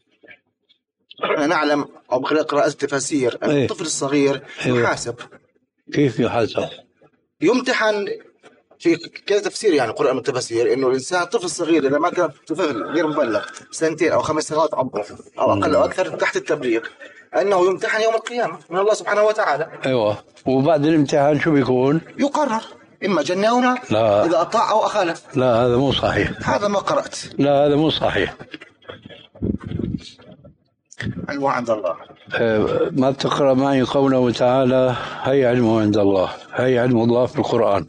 نعلم أو بخلال قراءة التفاسير أن إيه؟ الطفل الصغير إيه؟ يحاسب. كيف يحاسب؟ يمتحن في كذا تفسير، يعني قرآن من التفاسير إنه الإنسان طفل صغير إذا ما كان طفل غير مبلغ سنتين أو خمس سنوات عمره أو أقل أو أكثر تحت التبليغ، أنه يمتحن يوم القيامة من الله سبحانه وتعالى. أيوة. وبعد الامتحان شو بيكون؟ يقرر إما جنة أو نار إذا أطاع أو أخالف. لا هذا مو صحيح. هذا ما قرأت. لا هذا مو صحيح. علم عند الله. أه ما بتقرأ معي قوله تعالى هي علمه عند الله، هي علم الله في القرآن.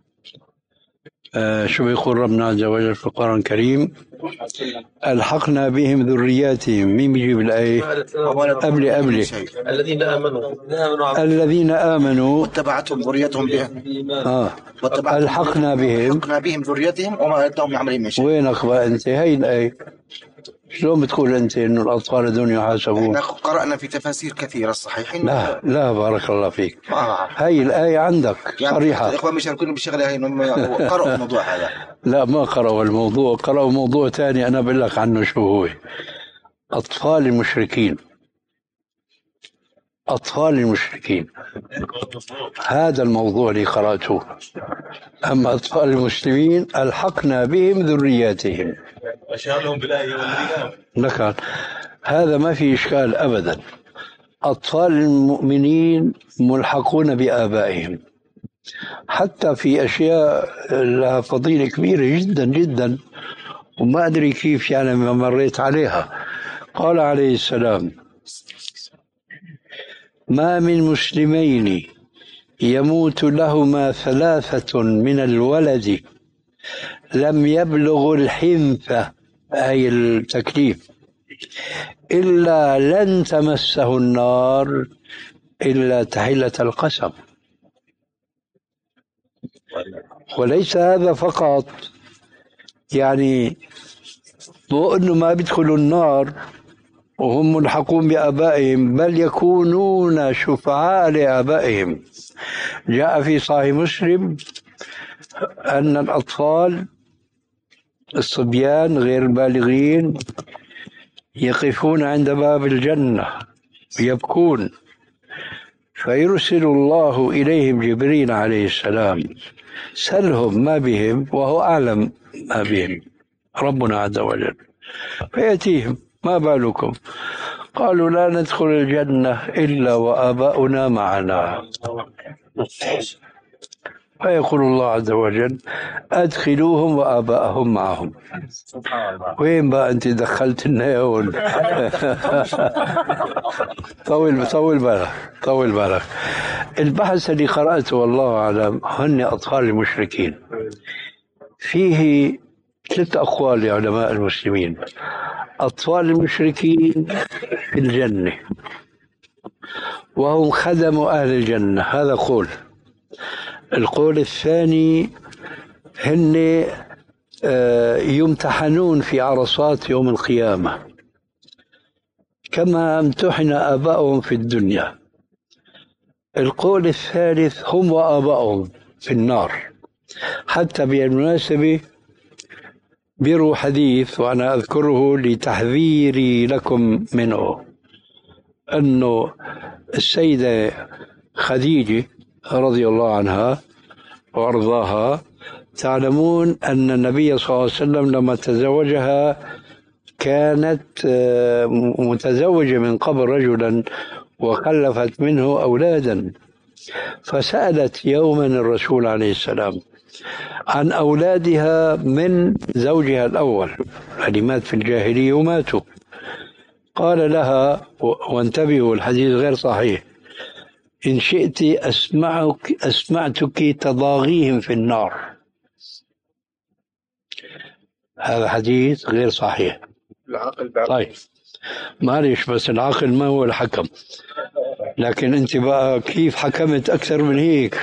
أه شو بيقول ربنا عز وجل في القرآن الكريم؟ ألحقنا بهم ذرياتهم. مين بيجيب الآية؟ قبل قبل الذين آمنوا الذين آمنوا واتبعتهم ذريتهم بهم. آه. ألحقنا بهم ألحقنا بهم ذريتهم وما ألتهم يعملون من شيء. وينك بقى أنت؟ هي الآية. شلون بتقول أنت إنه الأطفال دون يحاسبون؟ قرأنا في تفاسير كثيرة الصحيحين. لا لا بارك الله فيك. آه. هاي الآية عندك يعني صريحة. الإخوان بيشاركون بالشغلة هاي قرأوا الموضوع هذا. لا ما قرأوا الموضوع، قرأوا موضوع ثاني أنا بقول لك عنه شو هو. أطفال المشركين، أطفال المشركين هذا الموضوع اللي قرأته. أما أطفال المسلمين ألحقنا بهم ذرياتهم أشارهم بالآية والنبي. لكن هذا ما في إشكال أبدا. أطفال المؤمنين ملحقون بآبائهم، حتى في أشياء لها فضيلة كبيرة جدا جدا وما أدري كيف يعني ما مريت عليها. قال عليه السلام ما من مسلمين يموت لهما ثلاثة من الولد لم يبلغ الحنثة أي التكليف إلا لن تمسه النار إلا تحلة القسم. وليس هذا فقط، يعني مو أنه ما بيدخلوا النار وهم ملحقون بآبائهم، بل يكونون شفعاء لآبائهم. جاء في صحيح مسلم أن الأطفال الصبيان غير البالغين يقفون عند باب الجنة يبكون، فيرسل الله إليهم جبريل عليه السلام سلهم ما بهم وهو أعلم ما بهم ربنا عز وجل، فيأتيهم ما بالكم؟ قالوا لا ندخل الجنة إلا وآباؤنا معنا. فيقول الله عز وجل أدخلوهم وآباءهم معهم. وين بقى أنت دخلت النيون؟ طول طول بالك طول بالك. البحث اللي قرأته والله أعلم هن أطفال المشركين، فيه ثلاث أقوال لعلماء المسلمين. أطفال المشركين في الجنة، وهم خدم أهل الجنة. هذا قول. القول الثاني هن يمتحنون في عرصات يوم القيامة كما امتحن آباؤهم في الدنيا. القول الثالث هم وآباؤهم في النار. حتى بالمناسبة بيروا حديث وأنا أذكره لتحذيري لكم منه، أنه السيدة خديجة رضي الله عنها وأرضاها، تعلمون أن النبي صلى الله عليه وسلم لما تزوجها كانت متزوجة من قبل رجلا وخلفت منه أولادا، فسألت يوما الرسول عليه السلام عن أولادها من زوجها الأول الذي مات في الجاهلية وماتوا. قال لها، وانتبهوا الحديث غير صحيح، إن شئت أسمعك أسمعتك تضاغيهم في النار. هذا حديث غير صحيح. طيب معلش، بس العقل ما هو الحكم، لكن انت بقى كيف حكمت اكثر من هيك؟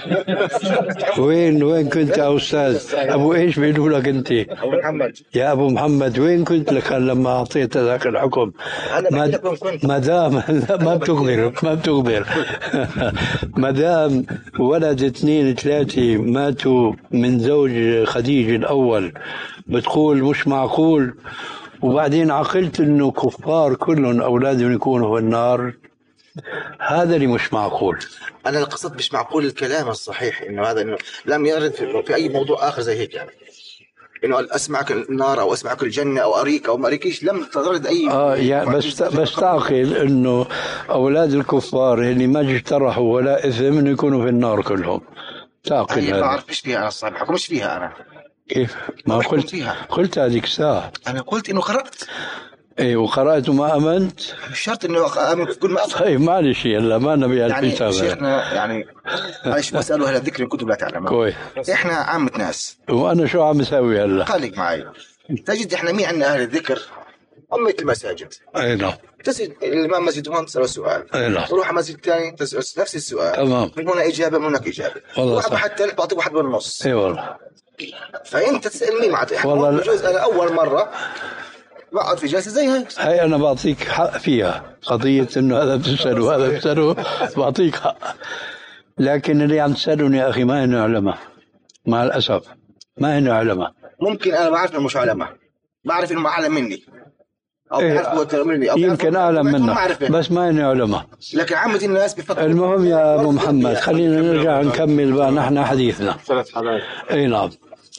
وين وين كنت يا استاذ ابو ايش بيقولوا لك انت؟ ابو محمد. يا ابو محمد وين كنت لك لما اعطيت ذاك الحكم؟ ما دام ما بتخبر ما بتخبر ما دام ولد اثنين ثلاثه ماتوا من زوج خديجه الاول بتقول مش معقول، وبعدين عقلت انه كفار كلهم اولادهم يكونوا في النار. هذا اللي مش معقول. انا القصد مش معقول الكلام الصحيح، انه هذا انه لم يرد في, في اي موضوع اخر زي هيك، يعني انه اسمعك النار او اسمعك الجنه او اريك او ما اريكيش، لم ترد اي اه يعني بس بس تعقل انه اولاد الكفار اللي ما اجترحوا ولا اثم انه يكونوا في النار كلهم. تعقل هذا؟ ما بعرف ايش فيها انا الصراحه، حكمش فيها انا. كيف؟ ما قلت فيها. قلت هذيك الساعه. انا قلت انه قرات. ايه وقرأت وما امنت؟ مش شرط انه امن في كل ما افهم. طيب معلش يلا ما نبي هالبيت هذا. يعني شيخنا يعني معلش بسأله هل الذكر من كتب لا تعلم. كويس. احنا عامة ناس. وانا شو عم اسوي هلا؟ خليك معي. تجد احنا مين عندنا اهل الذكر؟ أمة المساجد. اي نعم. تسأل الامام مسجد هون تسأله سؤال. اي نعم. تروح مسجد ثاني تسأل نفس السؤال. تمام. من هنا اجابة من هناك اجابة. والله صح. حتى بعطيك واحد بالنص. اي والله. فانت تسأل مين معطيك؟ والله بجوز انا اول مرة بقعد في جلسة زي هاي. هاي أنا بعطيك حق فيها، قضية إنه هذا بتسأله وهذا بتسأله بعطيك حق، لكن اللي عم تسألوني يا أخي ما هن علماء، مع الأسف ما هن علماء. ممكن أنا بعرف إنه مش علماء، بعرف إنه أعلم مني أو إيه بعرف مني أو يمكن أعلم منك بس ما هن علماء. لكن عامة الناس بيفكروا. المهم يا أبو محمد خلينا نرجع نكمل بقى نحن حديثنا. ثلاث حالات. أي نعم.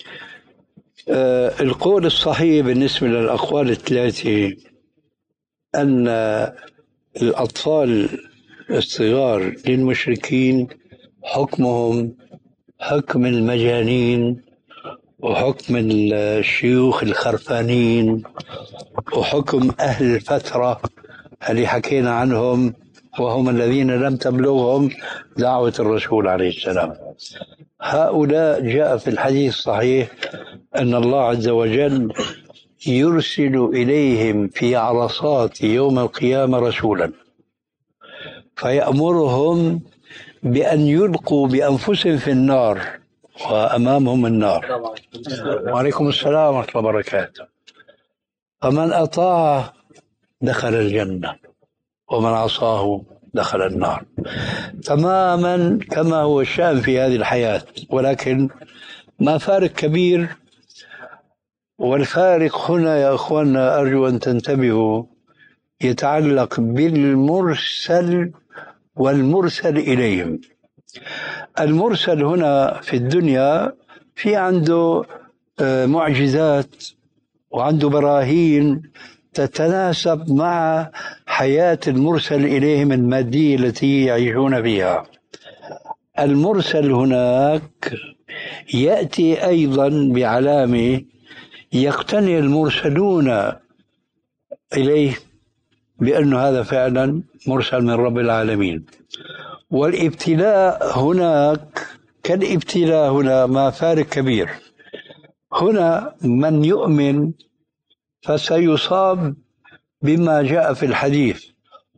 آه القول الصحيح بالنسبة للأقوال الثلاثة أن الأطفال الصغار للمشركين حكمهم حكم المجانين وحكم الشيوخ الخرفانين وحكم أهل الفترة اللي حكينا عنهم وهم الذين لم تبلغهم دعوة الرسول عليه السلام. هؤلاء جاء في الحديث الصحيح أن الله عز وجل يرسل إليهم في عرصات يوم القيامة رسولا فيأمرهم بأن يلقوا بأنفسهم في النار وأمامهم النار. وعليكم السلام ورحمة الله وبركاته. فمن أطاع دخل الجنة ومن عصاه دخل النار، تماما كما هو الشأن في هذه الحياة، ولكن ما فارق كبير. والفارق هنا يا أخواننا أرجو أن تنتبهوا يتعلق بالمرسل والمرسل إليهم. المرسل هنا في الدنيا في عنده معجزات وعنده براهين تتناسب مع حياة المرسل إليهم المادية التي يعيشون فيها. المرسل هناك يأتي أيضا بعلامة يقتنع المرسلون إليه بأن هذا فعلا مرسل من رب العالمين. والابتلاء هناك كالابتلاء هنا ما فارق كبير. هنا من يؤمن فسيصاب بما جاء في الحديث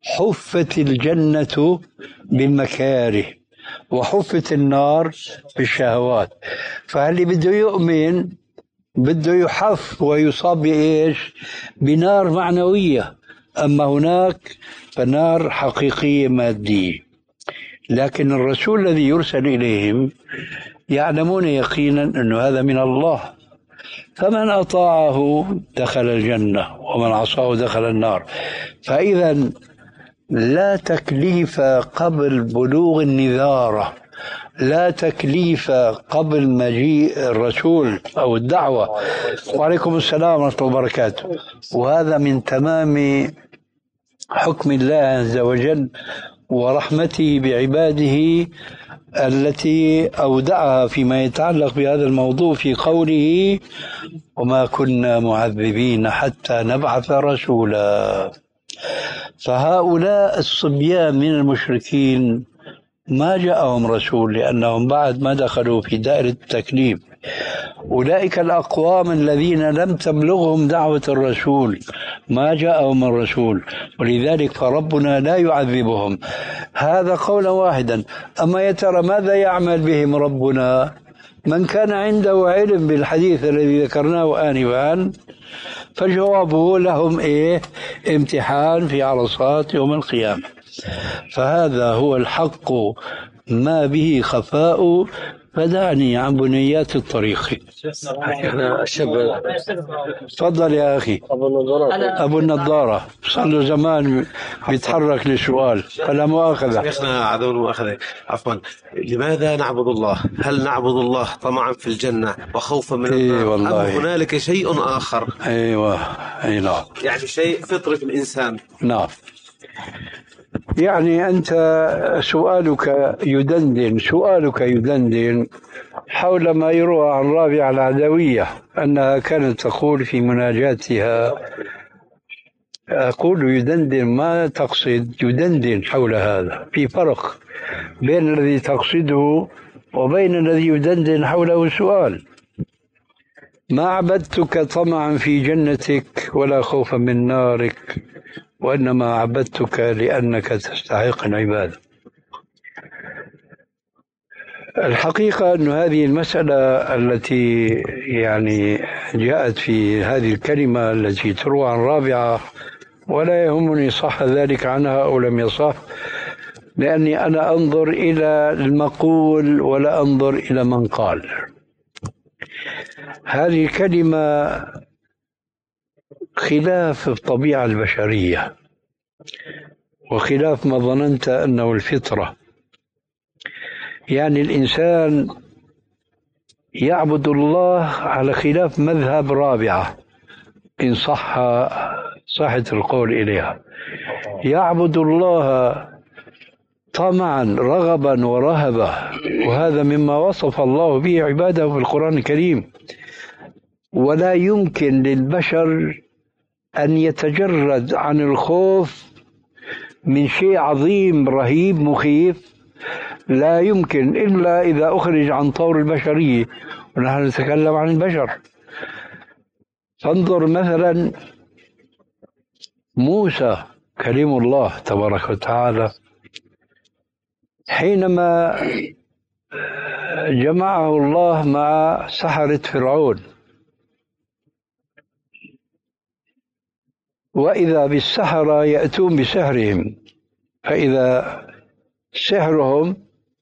حفت الجنة بالمكاره وحفت النار بالشهوات. فاللي بده يؤمن بده يحف ويصاب بإيش؟ بنار معنوية. أما هناك فنار حقيقية مادية. لكن الرسول الذي يرسل إليهم يعلمون يقينا أن هذا من الله، فمن أطاعه دخل الجنة ومن عصاه دخل النار. فإذا لا تكليف قبل بلوغ النذارة، لا تكليف قبل مجيء الرسول أو الدعوة. وعليكم السلام ورحمة الله وبركاته. وهذا من تمام حكم الله عز وجل ورحمته بعباده التي أودعها فيما يتعلق بهذا الموضوع في قوله وما كنا معذبين حتى نبعث رسولا. فهؤلاء الصبيان من المشركين ما جاءهم رسول لأنهم بعد ما دخلوا في دائرة التكليف. أولئك الأقوام الذين لم تبلغهم دعوة الرسول ما جاءهم الرسول، ولذلك فربنا لا يعذبهم. هذا قولا واحدا. أما يترى ماذا يعمل بهم ربنا؟ من كان عنده علم بالحديث الذي ذكرناه آنفا فجوابه لهم إيه؟ امتحان في عرصات يوم القيامة. فهذا هو الحق ما به خفاء. فدعني عن بنيات الطريق. أنا شاب. تفضل يا أخي. أبو النضارة صار له زمان بيتحرك للسؤال فلا مؤاخذة. شيخنا عدو المؤاخذة عفوا، لماذا نعبد الله؟ هل نعبد الله طمعا في الجنة وخوفا من النار؟ إيه والله. أم هنالك شيء آخر؟ أيوة أي نعم، يعني شيء فطري في الإنسان. نعم. يعني أنت سؤالك يدندن سؤالك يدندن حول ما يروى عن رابعة العدوية أنها كانت تقول في مناجاتها، أقول يدندن ما تقصد، يدندن حول هذا. في فرق بين الذي تقصده وبين الذي يدندن حوله السؤال. ما عبدتك طمعا في جنتك ولا خوفا من نارك، وإنما عبدتك لأنك تستحق العبادة. الحقيقة أن هذه المسألة التي يعني جاءت في هذه الكلمة التي تروى عن رابعة، ولا يهمني صح ذلك عنها أو لم يصح، لأني أنا أنظر إلى المقول ولا أنظر إلى من قال. هذه الكلمة خلاف الطبيعة البشرية وخلاف ما ظننت أنه الفطرة. يعني الإنسان يعبد الله على خلاف مذهب رابعة إن صح صحة القول إليها، يعبد الله طمعا رغبا ورهبا، وهذا مما وصف الله به عباده في القرآن الكريم. ولا يمكن للبشر أن يتجرد عن الخوف من شيء عظيم رهيب مخيف، لا يمكن إلا إذا أخرج عن طور البشرية، ونحن نتكلم عن البشر. فانظر مثلا موسى كلم الله تبارك وتعالى حينما جمعه الله مع سحرة فرعون، وإذا بالسحرة يأتون بسحرهم، فإذا سحرهم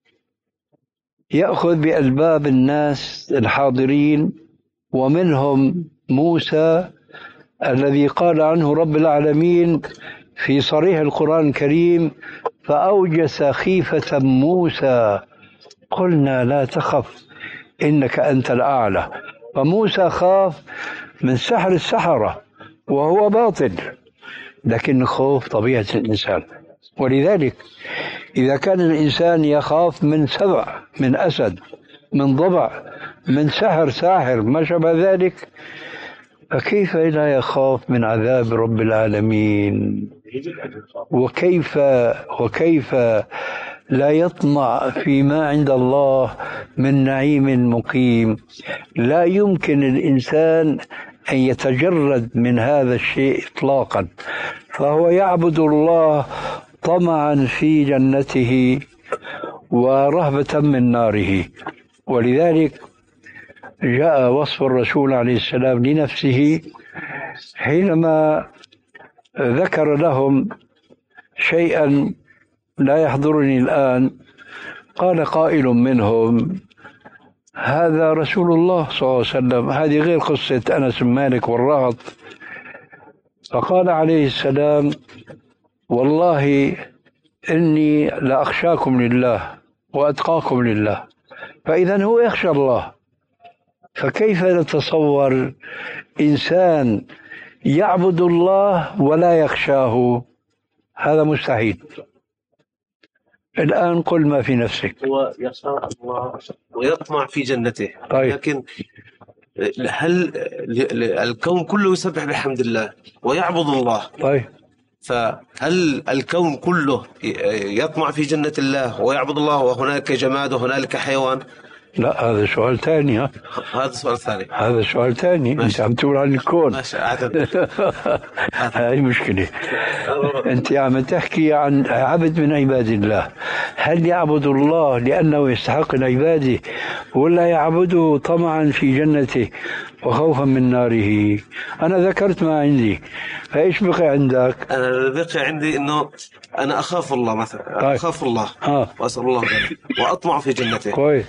يأخذ بألباب الناس الحاضرين، ومنهم موسى الذي قال عنه رب العالمين في صريح القرآن الكريم فأوجس خيفة موسى قلنا لا تخف إنك أنت الأعلى. فموسى خاف من سحر السحرة وهو باطل، لكن خوف طبيعة الإنسان. ولذلك إذا كان الإنسان يخاف من سبع، من أسد، من ضبع، من سحر ساحر ما شابه ذلك، فكيف لا يخاف من عذاب رب العالمين؟ وكيف وكيف لا يطمع فيما عند الله من نعيم مقيم؟ لا يمكن الإنسان أن يتجرد من هذا الشيء إطلاقا، فهو يعبد الله طمعا في جنته ورهبة من ناره. ولذلك جاء وصف الرسول عليه السلام لنفسه حينما ذكر لهم شيئا لا يحضرني الآن. قال قائل منهم: هذا رسول الله صلى الله عليه وسلم. هذه غير قصة أنس بن مالك والرهط. فقال عليه السلام: والله إني لأخشاكم لله وأتقاكم لله. فإذا هو يخشى الله، فكيف نتصور إنسان يعبد الله ولا يخشاه؟ هذا مستحيل. الآن قل ما في نفسك. هو يخشى الله ويطمع في جنته. طيب. لكن هل الكون كله يسبح بحمد الله ويعبد الله؟ طيب. فهل الكون كله يطمع في جنة الله ويعبد الله وهناك جماد وهنالك حيوان؟ لا، هذا سؤال ثاني. ها هذا سؤال ثاني. هذا سؤال ثاني. انت عم تقول عن الكون. هاي مشكلة. انت عم تحكي عن عبد من عباد الله. هل يعبد الله لأنه يستحق العبادة ولا يعبده طمعا في جنته وخوفا من ناره؟ أنا ذكرت ما عندي، فإيش بقي عندك؟ أنا بقي عندي إنه أنا أخاف الله مثلا. طيب. أخاف الله آه. وأسأل الله ذلك وأطمع في جنته. كويس.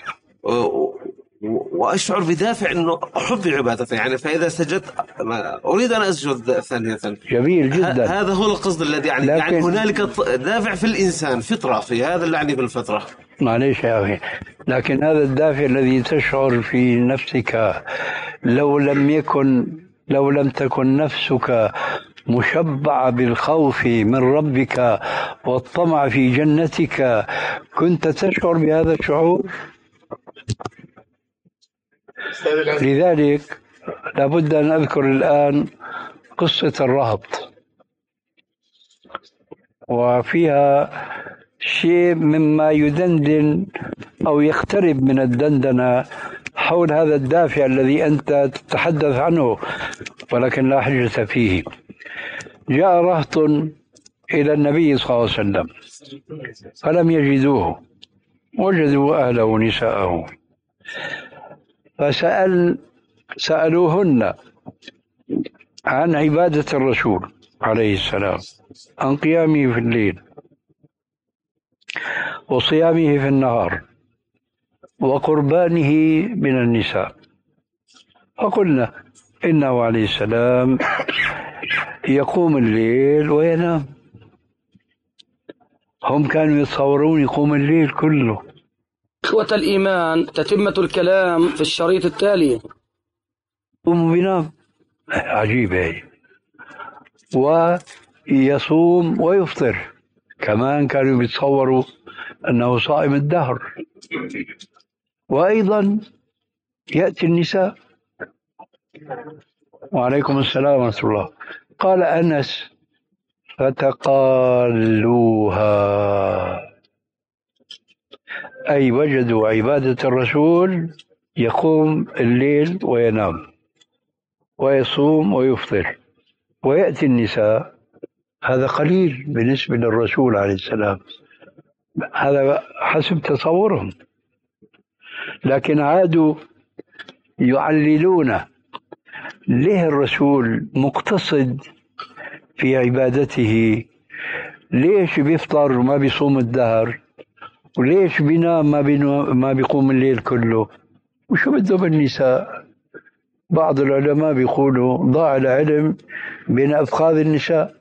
وأشعر بدافع أنه أحب عبادته، يعني فإذا سجدت أريد أن أسجد ثانية. جميل جدا. هذا هو القصد الذي يعني, لكن... يعني هنالك دافع في الإنسان، فطرة في هذا اللي يعني بالفطرة. معليش يا أخي، لكن هذا الدافع الذي تشعر في نفسك لو لم يكن لو لم تكن نفسك مشبعة بالخوف من ربك والطمع في جنتك كنت تشعر بهذا الشعور. لذلك لابد أن أذكر الآن قصة الرهط، وفيها شيء مما يدندن أو يقترب من الدندنة حول هذا الدافع الذي أنت تتحدث عنه ولكن لا حجة فيه. جاء رهط إلى النبي صلى الله عليه وسلم فلم يجدوه، وجدوا أهله ونساءه، فسأل سألوهن عن عبادة الرسول عليه السلام، عن قيامه في الليل وصيامه في النهار وقربانه من النساء. فقلنا إنه عليه السلام يقوم الليل وينام. هم كانوا يتصورون يقوم الليل كله. إخوة الإيمان، تتمة الكلام في الشريط التالي. يقوم وينام، عجيب هي. ويصوم ويفطر، كمان كانوا يتصوروا أنه صائم الدهر. وأيضا يأتي النساء. وعليكم السلام ورحمة الله. قال أنس: فتقالوها، أي وجدوا عبادة الرسول يقوم الليل وينام ويصوم ويفطر ويأتي النساء. هذا قليل بالنسبة للرسول عليه السلام، هذا حسب تصورهم. لكن عادوا يعللون ليه الرسول مقتصد في عبادته، ليش بيفطر وما بيصوم الدهر، وليش بينام ما, ما بيقوم الليل كله، وشو بده بالنساء. بعض العلماء بيقولوا ضاع العلم بين أفخاذ النساء.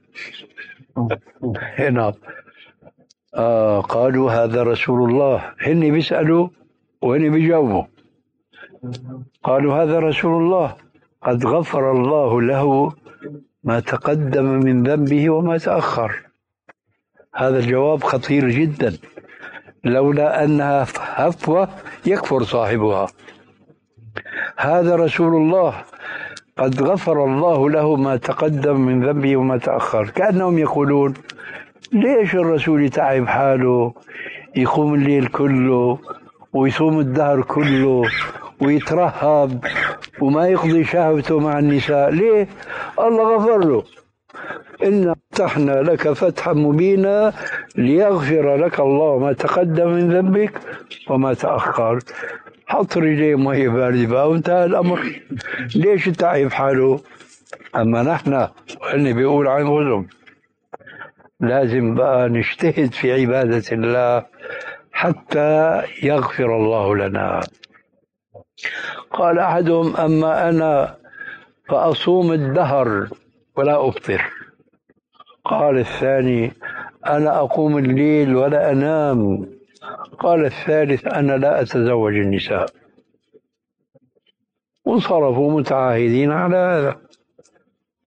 هنا آه قالوا هذا رسول الله، هن بيسألوا وهن بيجاوبوا. قالوا هذا رسول الله قد غفر الله له ما تقدم من ذنبه وما تأخر. هذا الجواب خطير جدا، لولا أنها هفوة يكفر صاحبها. هذا رسول الله قد غفر الله له ما تقدم من ذنبه وما تأخر. كأنهم يقولون ليش الرسول يتعب حاله يقوم الليل كله ويصوم الدهر كله ويترهب وما يقضي شهوته مع النساء. ليه؟ الله غفر له. إنا فتحنا لك فتحا مبينا ليغفر لك الله ما تقدم من ذنبك وما تأخر. حط رجليه مية باردة بقى وانتهى الأمر. ليش تعب حاله؟ أما نحن وإني بيقول عن غزم لازم بقى نجتهد في عبادة الله حتى يغفر الله لنا. قال أحدهم أما أنا فأصوم الدهر ولا أفطر. قال الثاني أنا أقوم الليل ولا أنام. قال الثالث أنا لا أتزوج النساء. وانصرفوا متعاهدين على هذا.